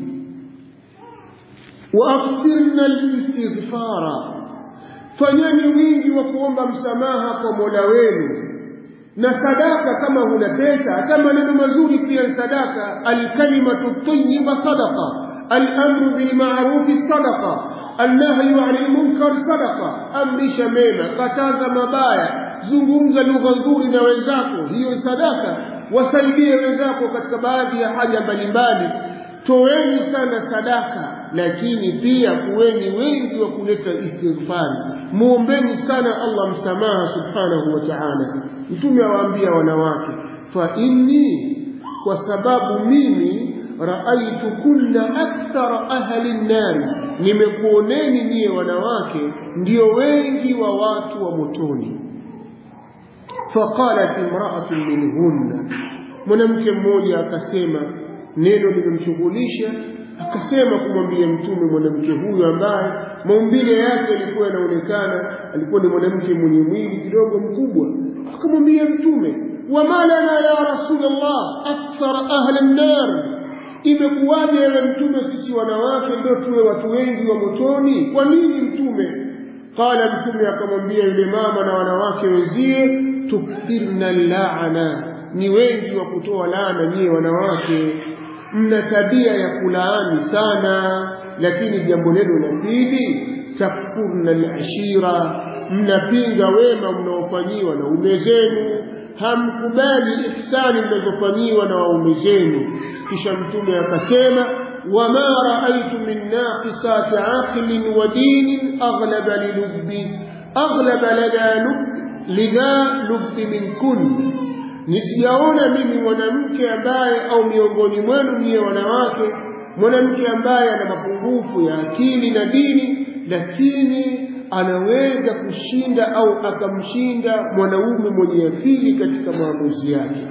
Wa afsirna al-istighfara, fanyeni wingi wa kuomba msamaha kwa Mola wenu. Na sadaka kama huna pesa, hata maneno mazuri pia sadaka. Al-kalimatu tayyiba sadaqa, al-amru bil ma'ruf sadaqa, an-nahyu 'anil munkar sadaqa. Amrisha mema, kataza mabaya, zungumza lugha nzuri na wenzako, hiyo sadaka. wasaidie wenzako katika baadhi ya haja mbalimbali, toeni sana sadaka, lakini pia kuweni wengi wa kuleta istighfari, muombeni sana Allah msamaha subhanahu wa ta'ala. Mtume awaambia wanawake, fa inni, kwa sababu mimi raaitu kulla akthara ahli an-nar, nimekuoneni nyie wanawake ndio wengi wa watu wa motoni. Faqalat imra'atun minhunna, mwanamke mmoja akasema, neno limemshughulisha, akasema kumwambia Mtume, mwanamke huyu ambaye maumbile yake yalikuwa yanaonekana alikuwa ni mwanamke mwenye mwili kidogo mkubwa, akamwambia Mtume, wama lana ya Rasulullah akthar ahli an-nar, imekuwaje ewe Mtume sisi wanawake ndio tuwe watu wengi wa motoni, kwa nini Mtume? Qala, Mtume akamwambia yule mama na wanawake wenzie, tukthirna la'ana, ni wengi wa kutoa laana nyie wanawake, mna tabia ya kulaani sana. Lakini jambo lenu la pili, takfurna al-ashira, mnapinga wema mnaofanyiwa na waume zenu, hamkubali ihsani mnazofanyiwa na waume zenu. Kisha Mtume akasema, wama raaitu min naqisati aqlin wa dinin aghlaba lidha lubbi minkun, nisijaona mimi mwanamke ambaye, au miongoni mwenu nyie wanawake, mwanamke ambaye ana mapungufu ya akili na dini, lakini anaweza kushinda au akamshinda mwanaume mwenye akili katika maamuzi yake.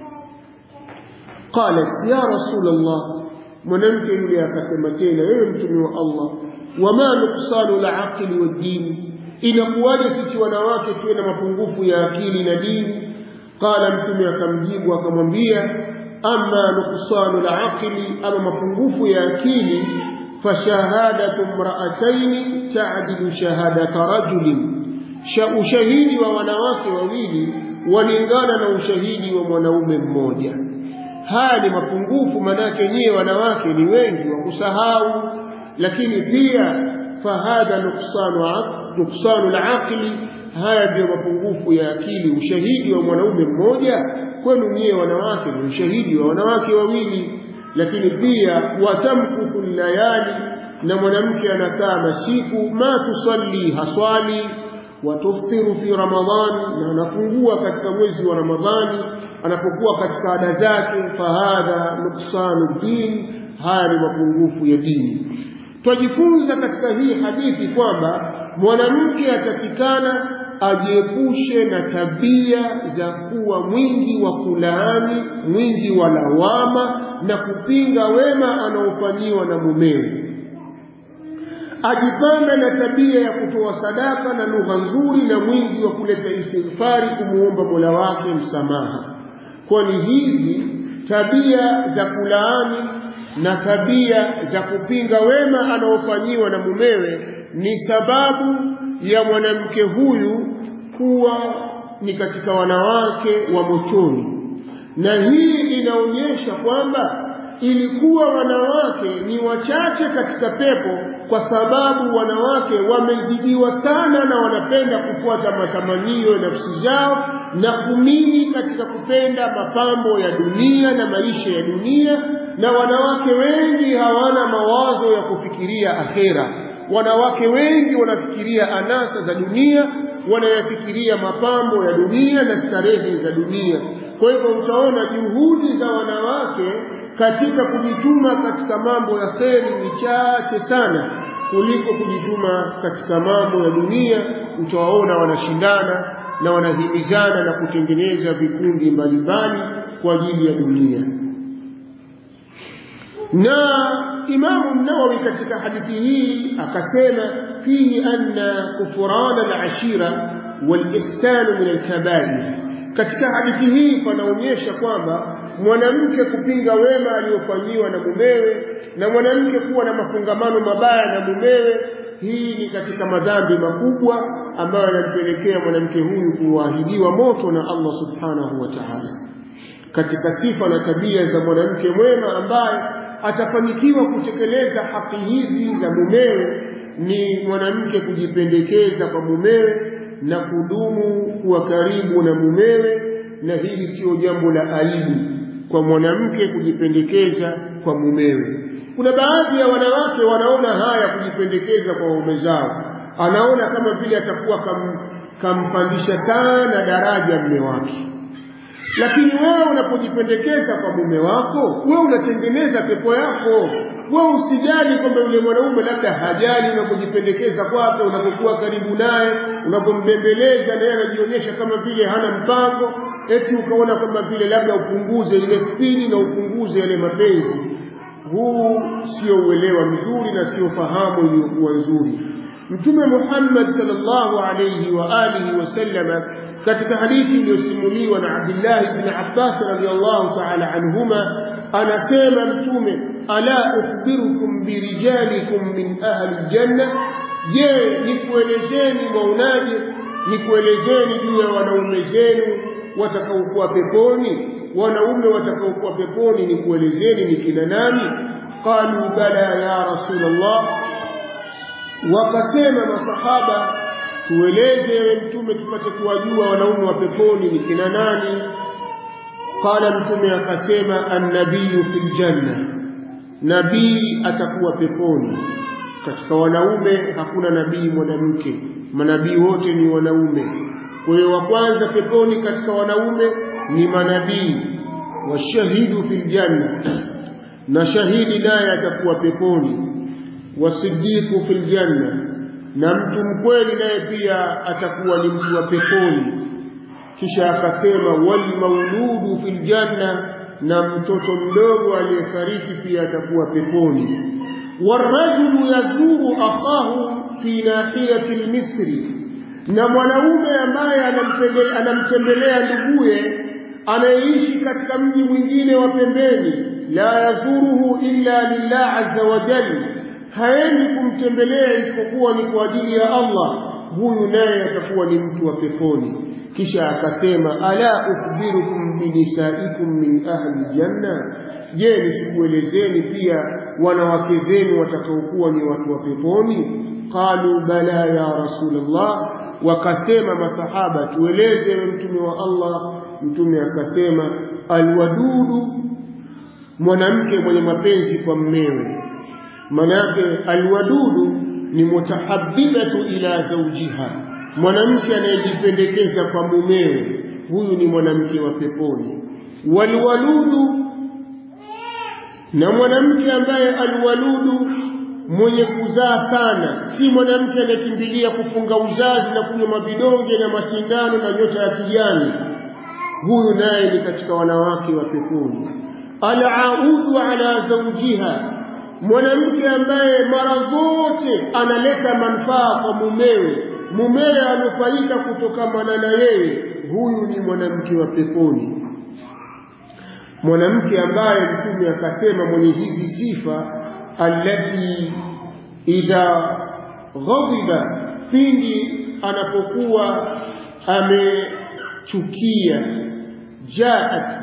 Qalat ya Rasulullah, mwanamke yule akasema tena, ewe Mtume wa Allah, wama nuqsanu al-aqli wad-din, inakuwaje sisi wanawake tuwe na mapungufu ya akili na dini? Qala, Mtume akamjibu akamwambia, amma nuqsanu al-aqli, ama mapungufu ya akili, fa shahadatu imra'atayn ta'dilu shahadata rajulin, ushahidi wa wanawake wawili walingana na ushahidi wa mwanaume mmoja. Haya ni mapungufu, manake nyie wanawake ni wengi wa kusahau. Lakini pia fahadha nuqsanu al-aqli, haya ndio mapungufu ya akili, ushahidi wa mwanaume mmoja kwenu nyie wanawake ni ushahidi wa wanawake wawili. Lakini pia watamkutu layali, na mwanamke anakaa masiku, ma tusalli, haswali, watuftiru fi Ramadhani, na anafungua katika mwezi wa Ramadhani anapokuwa katika ada zake. Fahadha nuqsanu din, haya ni mapungufu ya dini. Twajifunza katika hii hadithi kwamba mwanamke atakikana ajiepushe na tabia za kuwa mwingi wa kulaani, mwingi wa lawama na kupinga wema anaofanyiwa na mumewe. Ajipambe na tabia ya kutoa sadaka na lugha nzuri na mwingi wa kuleta istighfari, kumuomba Mola wake msamaha. Kwani hizi tabia za kulaani na tabia za kupinga wema anaofanyiwa na mumewe ni sababu ya mwanamke huyu kuwa ni katika wanawake wa motoni. Na hii inaonyesha kwamba ilikuwa wanawake ni wachache katika pepo kwa sababu wanawake wamezidiwa sana na wanapenda kufuata matamanio ya nafsi zao na kumini katika kupenda mapambo ya dunia na maisha ya dunia. Na wanawake wengi hawana mawazo ya kufikiria akhera. Wanawake wengi wanafikiria anasa za dunia, wanayafikiria mapambo ya dunia na starehe za dunia. Kwa hivyo utaona juhudi za wanawake katika kujituma katika mambo ya kheri ni chache sana kuliko kujituma katika mambo ya dunia. Utawaona wanashindana na wanahimizana na kutengeneza vikundi mbalimbali kwa ajili ya dunia. Na Imamu Nawawi katika hadithi hii akasema, fihi anna kufrana al-ashira wal-ihsan min al-kabair. Katika hadithi hii panaonyesha kwamba mwanamke kupinga wema aliofanyiwa na mumewe na mwanamke kuwa na mafungamano mabaya na mumewe, hii ni katika madhambi makubwa ambayo yanampelekea mwanamke huyu kuahidiwa moto na Allah subhanahu wa ta'ala. Katika sifa na tabia za mwanamke mwema ambaye atafanikiwa kutekeleza haki hizi za mumewe ni mwanamke kujipendekeza kwa mumewe na kudumu kuwa karibu na mumewe na hili sio jambo la aibu kwa mwanamke kujipendekeza kwa mumewe. Kuna baadhi ya wanawake wanaona haya kujipendekeza kwa waume zao, anaona kama vile atakuwa kampandisha sana daraja mume wake. Lakini wewe unapojipendekeza kwa mume wako, wewe unatengeneza pepo yako. Wewe usijali kwamba yule mwanaume labda hajali unapojipendekeza kwake, unapokuwa karibu naye, unapombembeleza na yeye anajionyesha kama vile hana mpango, eti ukaona kwamba vile labda upunguze ile spidi na upunguze yale mapenzi. Huu sio uelewa mzuri na sio fahamu iliyokuwa nzuri. Mtume Muhammad sallallahu alayhi wa alihi wasallam katika hadithi iliyosimuliwa na Abdullah ibn Abbas radhiyallahu ta'ala anhuma anasema Mtume, ala ukhbirukum birijalikum min ahli aljanna, je, nikuelezeni maunaje, nikuelezeni juu ya wanaume zenu watakaokuwa peponi? Wanaume watakaokuwa peponi nikuelezeni ni kina nani? Qalu bala ya Rasulullah, wakasema masahaba, tueleze Mtume tupate kuwajua wanaume wa peponi ni kina nani. Qala Mtume akasema, an-nabiyyu fil janna, nabii atakuwa peponi. Katika wanaume hakuna nabii mwanamke, manabii wote ni wanaume. Kwa hiyo wa kwanza peponi katika wanaume ni manabii. Washahidu fil janna, na shahidi naye atakuwa peponi. Wasiddiqu fil janna, na mtu mkweli naye pia atakuwa ni mtu wa peponi. Kisha akasema wal mauludu fil janna, na mtoto mdogo aliyefariki pia atakuwa peponi. Warajulu yazuru akahu fi nahiyati al-misri, na mwanaume ambaye anamtembelea nduguye anayeishi katika mji mwingine wa pembeni, la yazuruhu illa lillah azza wa jalla, haendi kumtembelea isipokuwa ni kwa ajili ya Allah, huyu naye atakuwa ni mtu wa peponi. Kisha akasema ala ukhbirukum binisaikum min ahli janna, je, nisikuelezeni pia wanawake zenu watakaokuwa ni watu wa peponi? Qalu bala ya Rasulullah, wakasema masahaba, tueleze Mtume wa Allah. Mtume akasema alwadudu, mwanamke mwenye mapenzi kwa mmewe. Manake alwadudu ni mutahabbibatu ila zawjiha, mwanamke anayejipendekeza kwa mumewe, huyu ni mwanamke wa peponi. Walwaludu, na mwanamke ambaye alwaludu mwenye kuzaa sana, si mwanamke anayekimbilia kufunga uzazi na kunywa mavidonge na masindano na nyota ya kijani, huyu naye ni katika wanawake wa peponi. Al-audu ala zawjiha, mwanamke ambaye mara zote analeta manufaa kwa mumewe, mumewe anufaika kutokana na yeye, huyu ni mwanamke wa peponi. Mwanamke ambaye Mtume akasema mwenye hizi sifa, allati idha ghadiba, pindi anapokuwa amechukia, jaat,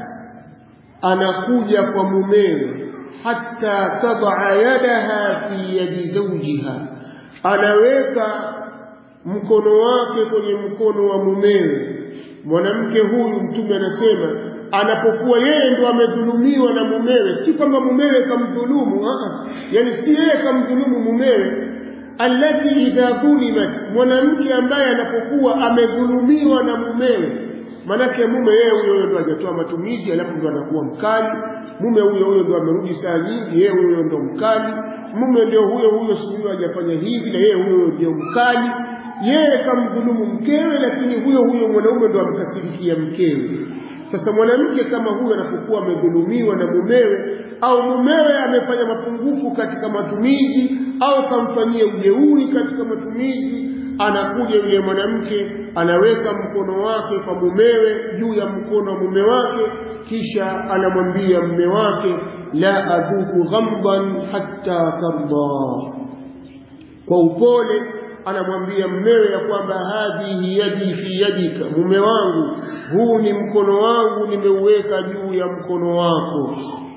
anakuja kwa mumewe, hatta tadaa yadaha fi yadi zawjiha, anaweka mkono wake kwenye mkono wa mumewe. Mwanamke huyu Mtume anasema anapokuwa yeye ndo amedhulumiwa na mumewe, si kwamba mumewe kamdhulumu, yani si yeye kamdhulumu mumewe. Allati idha dhulimat, mwanamke ambaye anapokuwa amedhulumiwa na mumewe, manake mume yeye huyo ndo hajatoa matumizi alafu ndo anakuwa mkali, mume huyo ndo amerudi saa nyingi, yeye huyo ndo mkali, mume ndio huyo sio hajafanya hivi na yeye huyo ndio mkali. Yeye kamdhulumu mkewe, lakini huyo mwanaume ndo amkasirikia mkewe. Sasa mwanamke kama huyo anapokuwa amedhulumiwa na mumewe, au mumewe amefanya mapungufu katika matumizi au kamfanyia ujeuri katika matumizi, anakuja yule mwanamke anaweka mkono wake kwa mumewe juu ya mkono wa mume wake, kisha anamwambia mume wake, la adhuku ghamdan hatta tarda, kwa upole anamwambia mmewe ya kwamba hadhihi yadi fi yadika, mume wangu, huu ni mkono wangu nimeuweka juu ya mkono wako,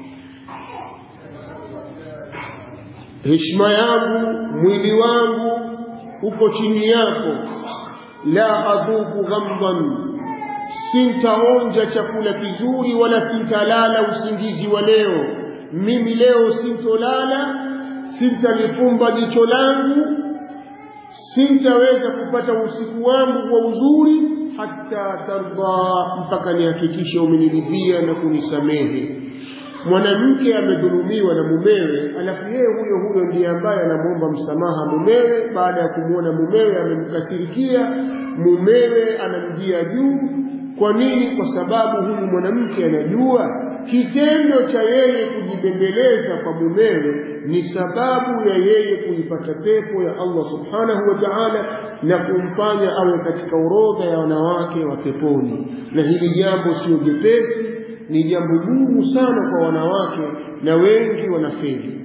heshima yangu, mwili wangu uko chini yako. La adhuku ghamdan, sintaonja chakula kizuri wala sintalala usingizi wa leo. Mimi leo sintolala, sintalifumba jicho langu, sintaweza kupata usiku wangu kwa uzuri hata tarda, mpaka nihakikishe umeniridhia na kunisamehe. Mwanamke amedhulumiwa na mumewe, alafu yeye huyo ndiye ambaye anamuomba msamaha mumewe baada ya kumuona mumewe amemkasirikia, mumewe anamjia juu. Kwa nini? Kwa sababu huyu mwanamke anajua kitendo cha yeye kujibembeleza kwa mumewe ni sababu ya yeye kuipata pepo ya Allah subhanahu wa ta'ala na kumfanya awe katika orodha ya wanawake wa peponi. Na hili jambo sio jepesi, ni jambo gumu sana kwa wanawake na wengi wanafeli.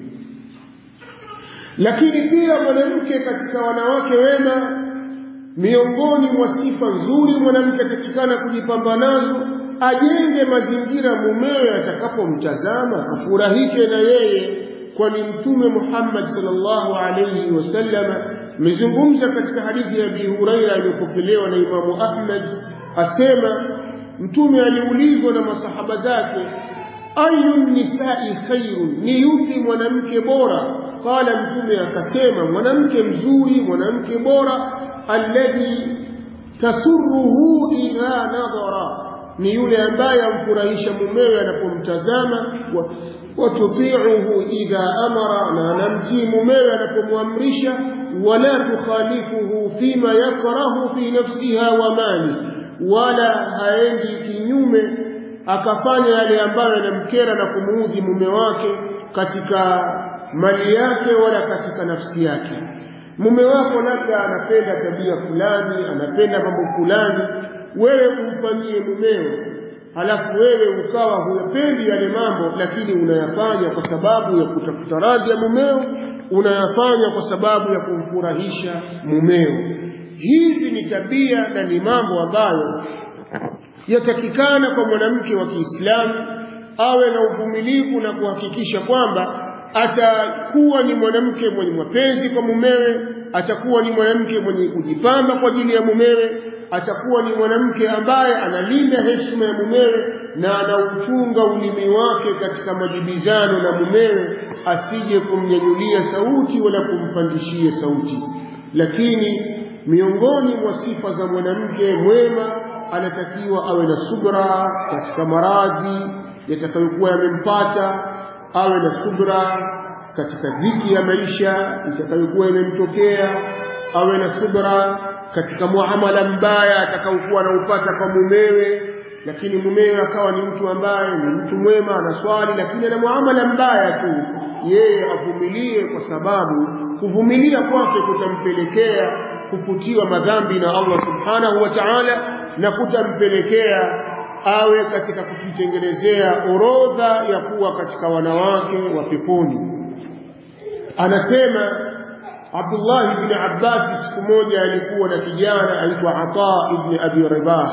Lakini pia mwanamke katika wanawake wema, miongoni mwa sifa nzuri mwanamke atakikana kujipamba nazo, ajenge mazingira mumewe atakapomtazama afurahike na yeye. Kwani Mtume Muhammad sallallahu alayhi wasallam amezungumza katika hadithi ya Abi Huraira iliyopokelewa na Imamu Ahmad, asema Mtume aliulizwa na masahaba zake, ayu nisai khairun, ni yupi mwanamke bora? Qala, Mtume akasema, mwanamke mzuri, mwanamke bora, alladhi tasurruhu idha nadhara, ni yule ambaye amfurahisha mumewe anapomtazama, watuti'uhu idha amara, na anamtii mumewe anapomwamrisha, wala tukhalifuhu fima yakrahu fi nafsiha wa mali, wala haendi kinyume akafanya yale ambayo yanamkera na kumuudhi mume wake katika mali yake wala katika nafsi yake. Mume wako labda anapenda tabia fulani, anapenda mambo fulani, wewe umfanyie mumeo, halafu wewe ukawa huyapendi yale mambo, lakini unayafanya kwa sababu ya kutafuta radhi ya mumeo, unayafanya kwa sababu ya kumfurahisha mumeo. Hizi ni tabia na ni mambo ambayo yatakikana kwa mwanamke wa Kiislamu awe na uvumilivu na kuhakikisha kwamba atakuwa ni mwanamke mwenye mapenzi kwa mumewe, atakuwa ni mwanamke mwenye kujipamba kwa ajili ya mumewe, atakuwa ni mwanamke ambaye analinda heshima ya mumewe na anauchunga ulimi wake katika majibizano na mumewe, asije kumnyanyulia sauti wala kumpandishia sauti. Lakini miongoni mwa sifa za mwanamke mwema, anatakiwa awe na subra katika maradhi yatakayokuwa yamempata, awe na subra katika dhiki ya maisha itakayokuwa imemtokea, awe na subra katika muamala mbaya atakayokuwa anaupata kwa mumewe, lakini mumewe akawa ni mtu ambaye ni mtu mwema, anaswali, lakini ana muamala mbaya tu, yeye avumilie, kwa sababu kuvumilia kwake kutampelekea kufutiwa madhambi na Allah subhanahu wa ta'ala, na kutampelekea awe katika kujitengenezea orodha ya kuwa katika wanawake wa peponi. Anasema Abdullah ibn Abbas, siku moja alikuwa na kijana aitwa Ata ibn Abi Ribah,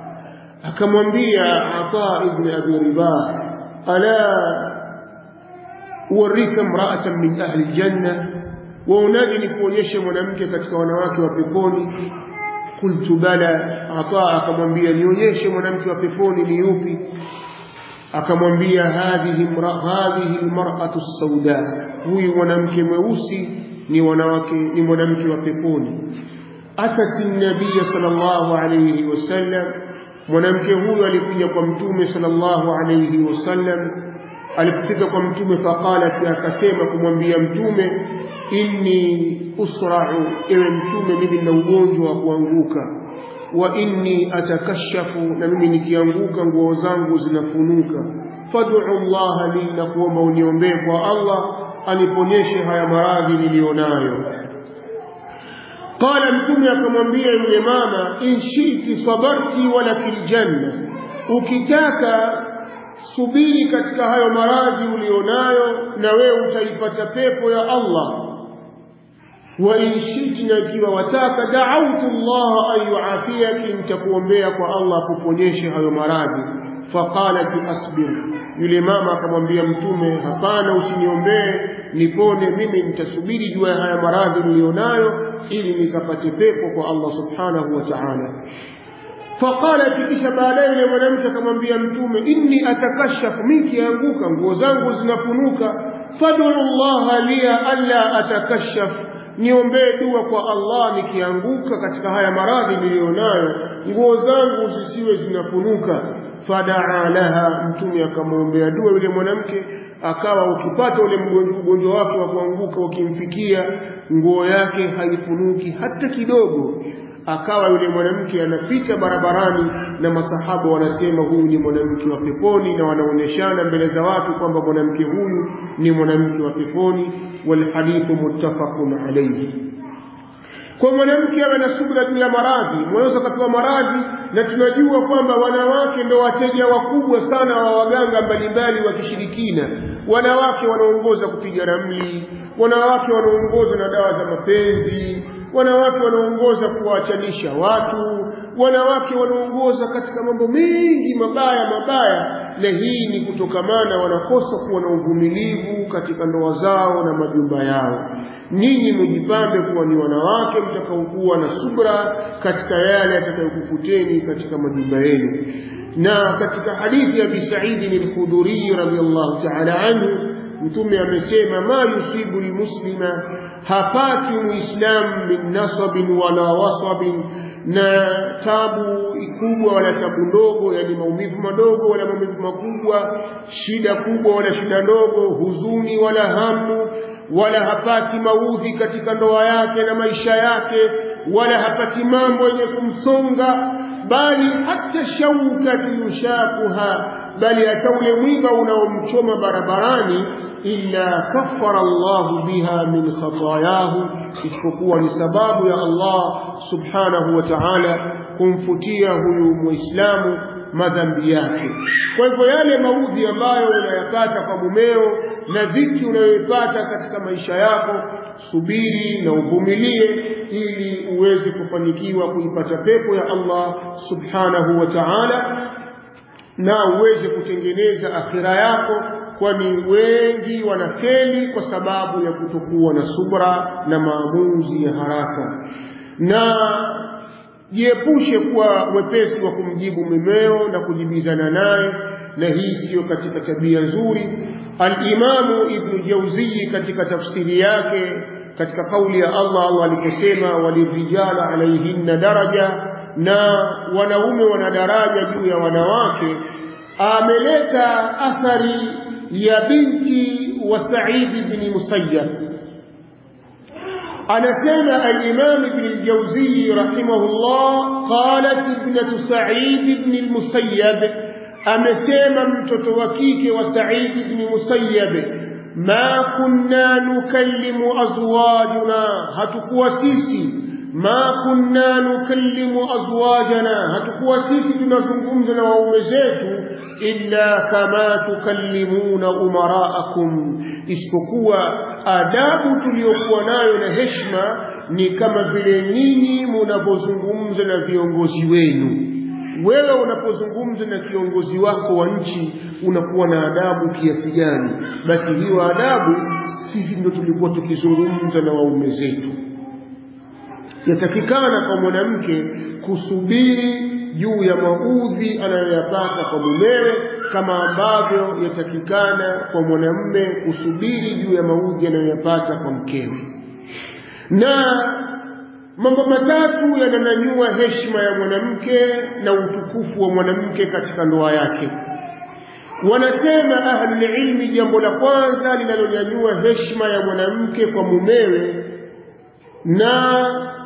akamwambia Ata ibn Abi Ribah, ala uwarika imra'atan min ahli aljanna, wa unadi nikuonyeshe mwanamke katika wanawake wa peponi? Qultu bala. Ata akamwambia, nionyeshe mwanamke wa peponi ni yupi? Akamwambia, hadhihi almar'atu as-sauda, huyu mwanamke mweusi ni mwanamke wa peponi. Atati an-nabiy sallallahu alayhi wasallam, mwanamke huyu alikuja kwa Mtume sallallahu alayhi wasallam. Alipofika kwa Mtume, faqalat, akasema kumwambia Mtume, inni usra'u, ewe Mtume, mimi nina ugonjwa wa kuanguka, wa inni atakashafu, na mimi nikianguka nguo zangu zinafunuka, fad'u Allah li, na kuomba uniombee kwa Allah aniponyeshe haya maradhi nilionayo. Qala, Mtume akamwambia yule mama, in shi'ti sabarti wala fil janna, ukitaka subiri katika hayo maradhi ulionayo na wewe utaipata pepo ya Allah. Wa in shi'tina, ikiwa wataka, da'awtu Allah an yu'afiyaki, nitakuombea kwa Allah kuponyeshe hayo maradhi. Faqalat asbir, yule mama akamwambia Mtume, hapana, usiniombee nipone, mimi nitasubiri juu ya haya maradhi nilionayo ili nikapate pepo kwa Allah subhanahu wa ta'ala. faqala, kisha baadaye yule mwanamke akamwambia Mtume, inni atakashafu, minki yanguka, nguo zangu zinafunuka, fad'u Allah li alla atakashaf, niombee dua kwa Allah nikianguka katika haya maradhi nilionayo, nguo zangu zisiwe zinafunuka. Fadaa laha, Mtume akamwombea dua yule mwanamke, akawa ukipata ule mgonjwa wake wa kuanguka ukimfikia nguo yake haifunuki hata kidogo, akawa yule mwanamke anapita barabarani na masahaba wanasema huyu ni mwanamke wa peponi, na wanaonyeshana mbele za watu kwamba mwanamke huyu ni mwanamke wa peponi. Wal hadithu muttafaqun alayhi. Kwa mwanamke awe na subira juu ya maradhi, mwanzo katika maradhi, na tunajua kwamba wanawake ndio wateja wakubwa sana wa waganga mbalimbali wa kishirikina. Wanawake wanaongoza kupiga ramli, wanawake wanaongoza na dawa za mapenzi, wanawake wanaongoza kuachanisha watu, wanawake wanaongoza katika mambo mengi mabaya, na hii ni kutokamana wanakosa kuwa na uvumilivu katika ndoa zao na majumba yao. Ninyi mjipambe kuwa ni wanawake mtakaokuwa na subra katika yale yatakayokukuteni katika majumba yenu. Na katika hadithi ya Abi Sa'id al-Khudri radhiyallahu ta'ala anhu, Mtume amesema, ma yusibu almuslima, hapati muislam min nasabin wala wasabin, na tabu kubwa wala tabu ndogo, yani maumivu madogo wala maumivu makubwa, shida kubwa wala shida ndogo, huzuni wala hamu, wala hapati maudhi katika ndoa yake na maisha yake, wala hapati mambo yenye kumsonga, bali hata shaukati yushakuha, bali hata ule mwiba unaomchoma barabarani, illa kaffara Allah biha min khatayahu, isipokuwa ni sababu ya Allah subhanahu wa ta'ala kumfutia huyu muislamu madhambi yake. Kwa hivyo yale maudhi ambayo unayapata kwa mumeo na dhiki unayoipata katika maisha yako, subiri na uvumilie ili uweze kufanikiwa kuipata pepo ya Allah subhanahu wa ta'ala, na uweze kutengeneza akhira yako, kwani wengi wanafeli kwa sababu ya kutokuwa na subra na maamuzi ya haraka. Na jiepushe kuwa wepesi wa kumjibu mumeo na kujibizana naye, na hii sio katika tabia nzuri. Al-Imamu Ibn Jawzi katika tafsiri yake katika kauli ya Allah aliposema, walirijala alayhinna daraja, na wanaume wana daraja juu ya wanawake, ameleta athari ya binti wa Sa'id ibn Musayyab. anasema al-Imam Ibn al-Jawzi rahimahullah, qalat ibnatu Sa'id ibn al-Musayyab, amesema mtoto wa kike wa Sa'id ibn Musayyab, ma kunna nukallimu azwajuna, hatukuwa sisi, ma kunna nukallimu azwajana, hatukuwa sisi tunazungumza na waume zetu, illa kama tukallimuna umaraakum, isipokuwa adabu tuliyokuwa nayo na heshima ni kama vile nyinyi mnapozungumza na viongozi wenu. Wewe unapozungumza na kiongozi wako wa nchi unakuwa na adabu kiasi gani? Basi hiyo adabu sisi ndio tulikuwa tukizungumza na waume zetu. Yatakikana kwa mwanamke kusubiri juu ya maudhi anayoyapata kwa mumewe, kama ambavyo yatakikana kwa mwanamume kusubiri juu ya maudhi anayoyapata kwa mkewe. Na mambo matatu yananyanyua heshima ya mwanamke na utukufu wa mwanamke katika ndoa yake. Wanasema ahli ilmi, jambo la kwanza linalonyanyua heshima ya mwanamke kwa mumewe na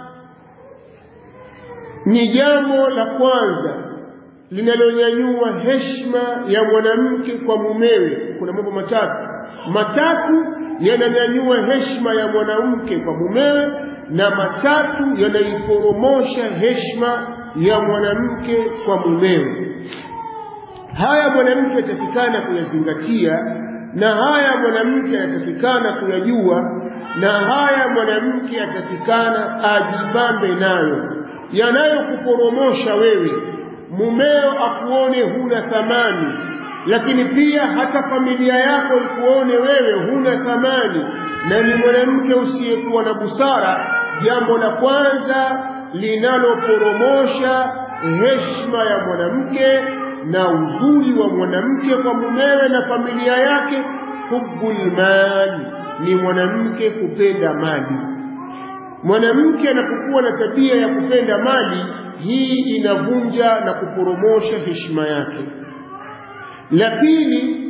ni jambo la kwanza linalonyanyua heshima ya mwanamke kwa mumewe. Kuna mambo matatu yananyanyua heshima ya mwanamke kwa mumewe, na matatu yanaiporomosha heshima ya mwanamke kwa mumewe. Haya mwanamke atakikana kuyazingatia, na haya mwanamke atakikana kuyajua, na haya mwanamke atakikana ajibambe nayo. Yanayokuporomosha wewe, mumeo akuone huna thamani, lakini pia hata familia yako ikuone wewe huna thamani, na ni mwanamke usiyekuwa na busara. Jambo la kwanza linaloporomosha heshima ya mwanamke na uzuri wa mwanamke kwa mumewe na familia yake. Hubbul mal, ni mwanamke kupenda mali. Mwanamke anapokuwa na tabia ya kupenda mali, hii inavunja na kuporomosha heshima yake. La pili,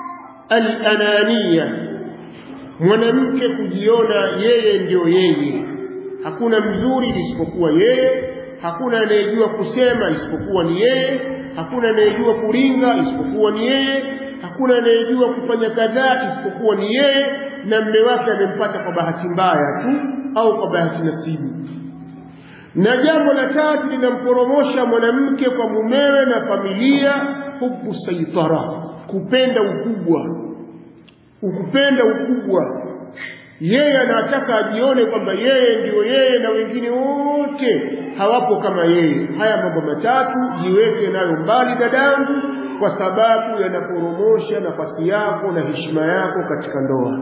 al-ananiya, mwanamke kujiona yeye ndio yeye, hakuna mzuri isipokuwa yeye, hakuna anayejua kusema isipokuwa ni yeye, hakuna anayejua kuringa isipokuwa ni yeye, hakuna anayejua kufanya kadhaa isipokuwa ni yeye, na mume wake amempata kwa bahati mbaya tu au kwa bahati nasibu. Na jambo la tatu linamporomosha mwanamke kwa mumewe na familia, hubbu saitara, kupenda ukubwa. Ukupenda ukubwa, yeye anataka ajione kwamba yeye ndio yeye na wengine wote hawapo kama yeye. Haya mambo matatu jiweke nayo mbali dadangu, kwa sababu yanaporomosha nafasi yako na heshima yako katika ndoa.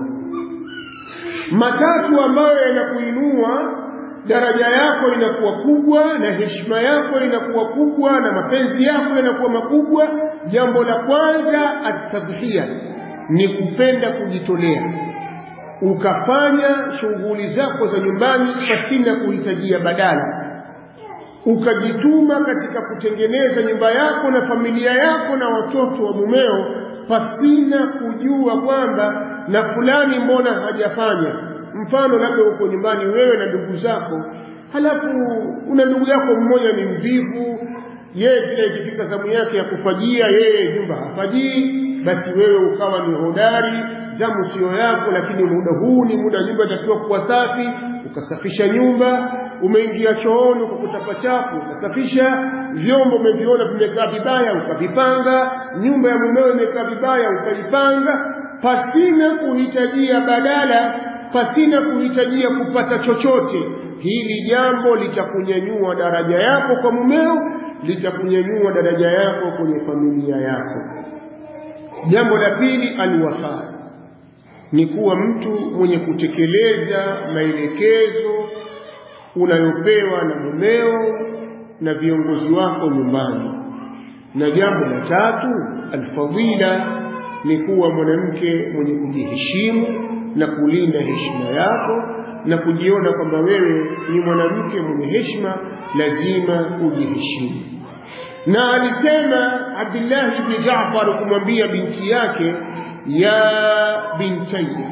Matatu ambayo yanakuinua daraja yako inakuwa kubwa na heshima yako inakuwa kubwa na mapenzi yako yanakuwa makubwa. Jambo la kwanza, at-tadhiya, ni kupenda kujitolea, ukafanya shughuli zako za nyumbani pasina kuhitajia badala, ukajituma katika kutengeneza nyumba yako na familia yako na watoto wa mumeo pasina kujua kwamba na fulani mbona hajafanya. Mfano, labda uko nyumbani wewe na ndugu zako, halafu una ndugu yako mmoja ni mvivu, yeye kile ikifika zamu yake ya kufajia yeye nyumba hafajii, basi wewe ukawa ni hodari, zamu sio yako, lakini muda huu ni muda nyumba inatakiwa kuwa safi, ukasafisha nyumba. Umeingia chooni kwa kutapa chafu, ukasafisha. Vyombo umeviona vimekaa vibaya, ukavipanga. Nyumba ya mumeo imekaa vibaya, ukaipanga, pasina kuhitajia badala, pasina kuhitajia kupata chochote. Hili jambo litakunyanyua daraja yako kwa mumeo, litakunyanyua daraja yako kwenye familia yako. Jambo la pili, alwafa, ni kuwa mtu mwenye kutekeleza maelekezo unayopewa na mumeo na viongozi wako nyumbani. Na jambo la tatu, alfadila, ni kuwa mwanamke mwenye kujiheshimu na kulinda heshima yako na kujiona kwamba wewe ni mwanamke mwenye heshima, lazima ujiheshimu. Na alisema Abdullah ibn Jaafar kumwambia binti yake, ya bintayya,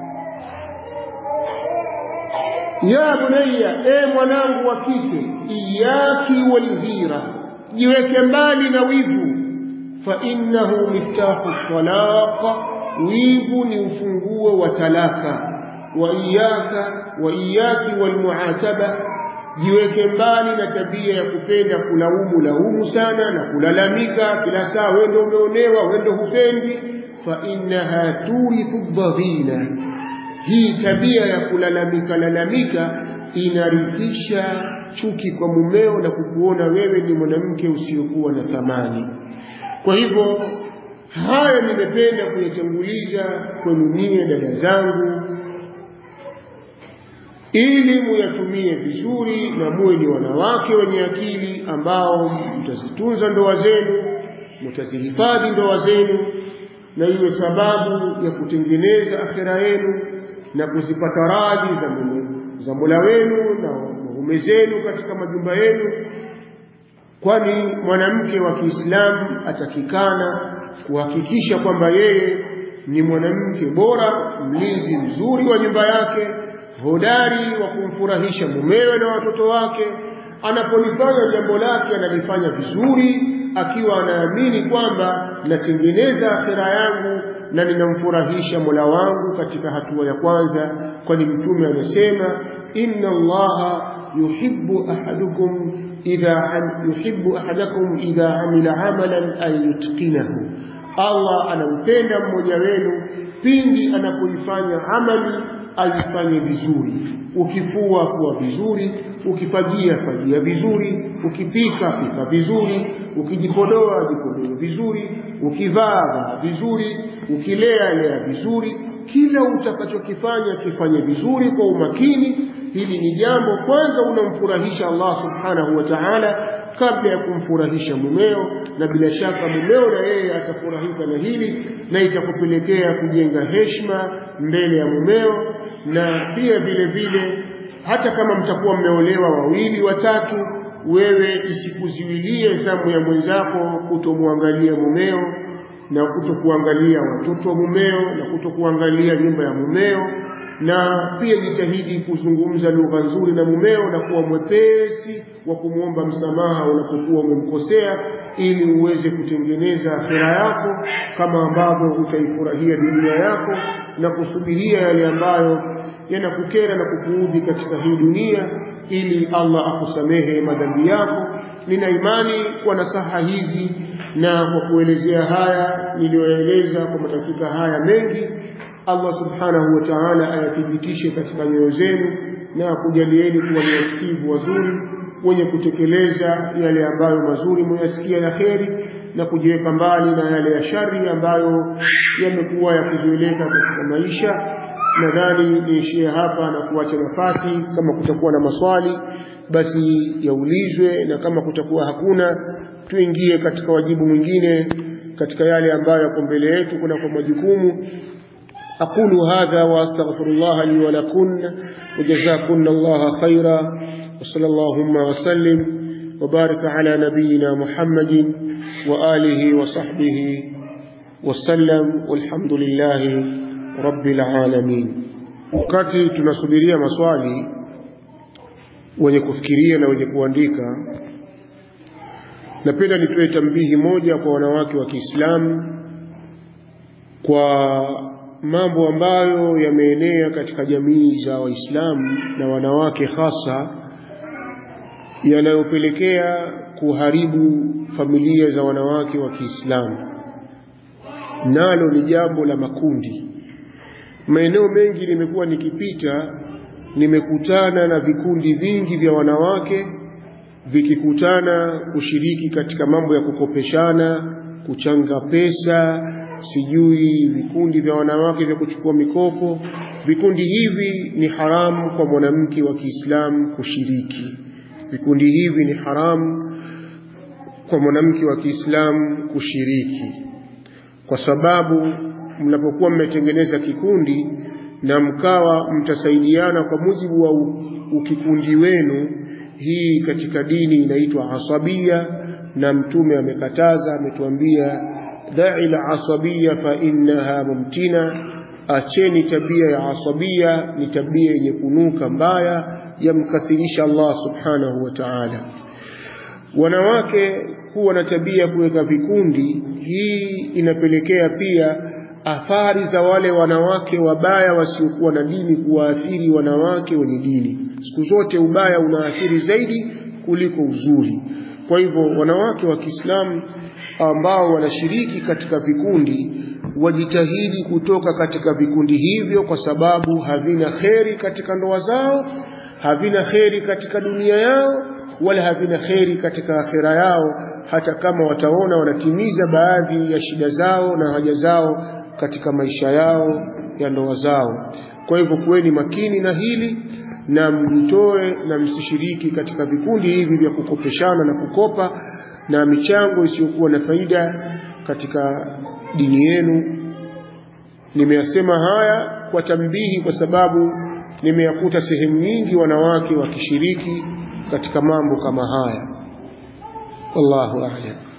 ya bunayya, mwanangu wa kike, iyaki walghira, jiweke mbali na wivu. Fa innahu miftahu talaq, wivu ni ufunguo wa talaka. Wa iyaki walmuataba, jiweke mbali na tabia ya kupenda kulaumu sana na kulalamika kila saa, wewe ndio umeonewa, wewe ndio hupendi. Fa innaha turithu dhaghina, hii tabia ya kulalamika inarithisha chuki kwa mumeo na kukuona wewe ni mwanamke usiokuwa na thamani. Kwa hivyo haya nimependa kuyatanguliza kwenu nyinyi dada zangu, ili muyatumie vizuri na muwe ni wanawake wenye akili ambao mtazitunza ndoa zenu, mtazihifadhi ndoa zenu, na iwe sababu ya kutengeneza akhira yenu na kuzipata radhi za Mola wenu na waume zenu katika majumba yenu. Kwani mwanamke wa Kiislamu atakikana kuhakikisha kwamba yeye ni mwanamke bora, mlinzi mzuri wa nyumba yake, hodari wa kumfurahisha mumewe na watoto wake. Anapolifanya jambo lake analifanya vizuri, akiwa anaamini kwamba natengeneza akhira yangu na ninamfurahisha Mola wangu katika hatua ya kwanza. Kwani Mtume amesema, inna Allaha yuhibbu ahadakum idha amila amalan an yutqinahu, Allah anampenda mmoja wenu pindi anapoifanya amali aifanye vizuri. Ukifua kuwa vizuri, ukifagia fagia vizuri, ukipika pika vizuri, ukijipodoa jipodoe vizuri, ukivaa vizuri, ukilea vizuri. Kila utakachokifanya kifanye vizuri kwa umakini. Hili ni jambo kwanza unamfurahisha Allah subhanahu wa ta'ala, kabla ya kumfurahisha mumeo, na bila shaka mumeo na yeye atafurahika na hili, na itakupelekea kujenga heshima mbele ya mumeo. Na pia vile vile hata kama mtakuwa mmeolewa wawili watatu, wewe isikuziwilie zamu ya mwenzako kutomwangalia mumeo na kutokuangalia watoto wa mumeo na kutokuangalia nyumba ya mumeo. Na pia jitahidi kuzungumza lugha nzuri na mumeo na kuwa mwepesi wa kumuomba msamaha unapokuwa umemkosea, ili uweze kutengeneza akhera yako kama ambavyo utaifurahia dunia yako, na kusubiria yale ambayo yanakukera na kukuudhi katika hii dunia, ili Allah akusamehe madhambi yako. Nina imani kwa nasaha hizi na kwa kuelezea haya niliyoeleza kwa matafika haya mengi, Allah subhanahu wa ta'ala ayathibitishe katika nyoyo zenu na kujalieni kuwa ni wasikivu wazuri wenye kutekeleza yale ambayo mazuri muyasikia ya kheri, na kujiweka mbali na yale ya shari ambayo yamekuwa yakizoeleka katika maisha. Nadhani niishie hapa na kuacha nafasi, kama kutakuwa na maswali basi yaulizwe, na kama kutakuwa hakuna tuingie katika wajibu mwingine katika yale ambayo yako mbele yetu kuna kwa majukumu. أقول هذا وأستغفر الله لي ولكن وجزاكن الله خيرا، وصلى اللهم وسلم وبارك على نبينا محمد وآله وصحبه وسلم، والحمد لله رب العالمين. wakati tunasubiria maswali wenye kufikiria na wenye kuandika, napenda nitoe tambihi moja kwa wanawake wa Kiislamu kwa mambo ambayo yameenea katika jamii za Waislamu na wanawake hasa, yanayopelekea kuharibu familia za wanawake wa Kiislamu. Nalo ni jambo la makundi. Maeneo mengi nimekuwa nikipita, nimekutana na vikundi vingi vya wanawake vikikutana kushiriki katika mambo ya kukopeshana, kuchanga pesa, sijui vikundi vya wanawake vya kuchukua mikopo. Vikundi hivi ni haramu kwa mwanamke wa Kiislamu kushiriki. Vikundi hivi ni haramu kwa mwanamke wa Kiislamu kushiriki, kwa sababu mnapokuwa mmetengeneza kikundi na mkawa mtasaidiana kwa mujibu wa ukikundi wenu, hii katika dini inaitwa asabia, na Mtume amekataza, ametuambia da'i al-asabiyya fa innaha mumtina, acheni tabia ya asabia, ni tabia yenye kunuka mbaya, yamkasirisha Allah subhanahu wa ta'ala. Wanawake kuwa na tabia kuweka vikundi, hii inapelekea pia athari za wale wanawake wabaya wasiokuwa na dini kuwaathiri wanawake wenye dini. Siku zote ubaya unaathiri zaidi kuliko uzuri. Kwa hivyo wanawake wa Kiislamu ambao wanashiriki katika vikundi wajitahidi kutoka katika vikundi hivyo, kwa sababu havina kheri katika ndoa zao, havina kheri katika dunia yao, wala havina kheri katika akhera yao, hata kama wataona wanatimiza baadhi ya shida zao na haja zao katika maisha yao ya ndoa zao. Kwa hivyo kuweni makini na hili, na mjitoe na msishiriki katika vikundi hivi vya kukopeshana na kukopa na michango isiyokuwa na faida katika dini yenu. Nimeyasema haya kwa tambihi, kwa sababu nimeyakuta sehemu nyingi wanawake wakishiriki katika mambo kama haya. Wallahu a'lam.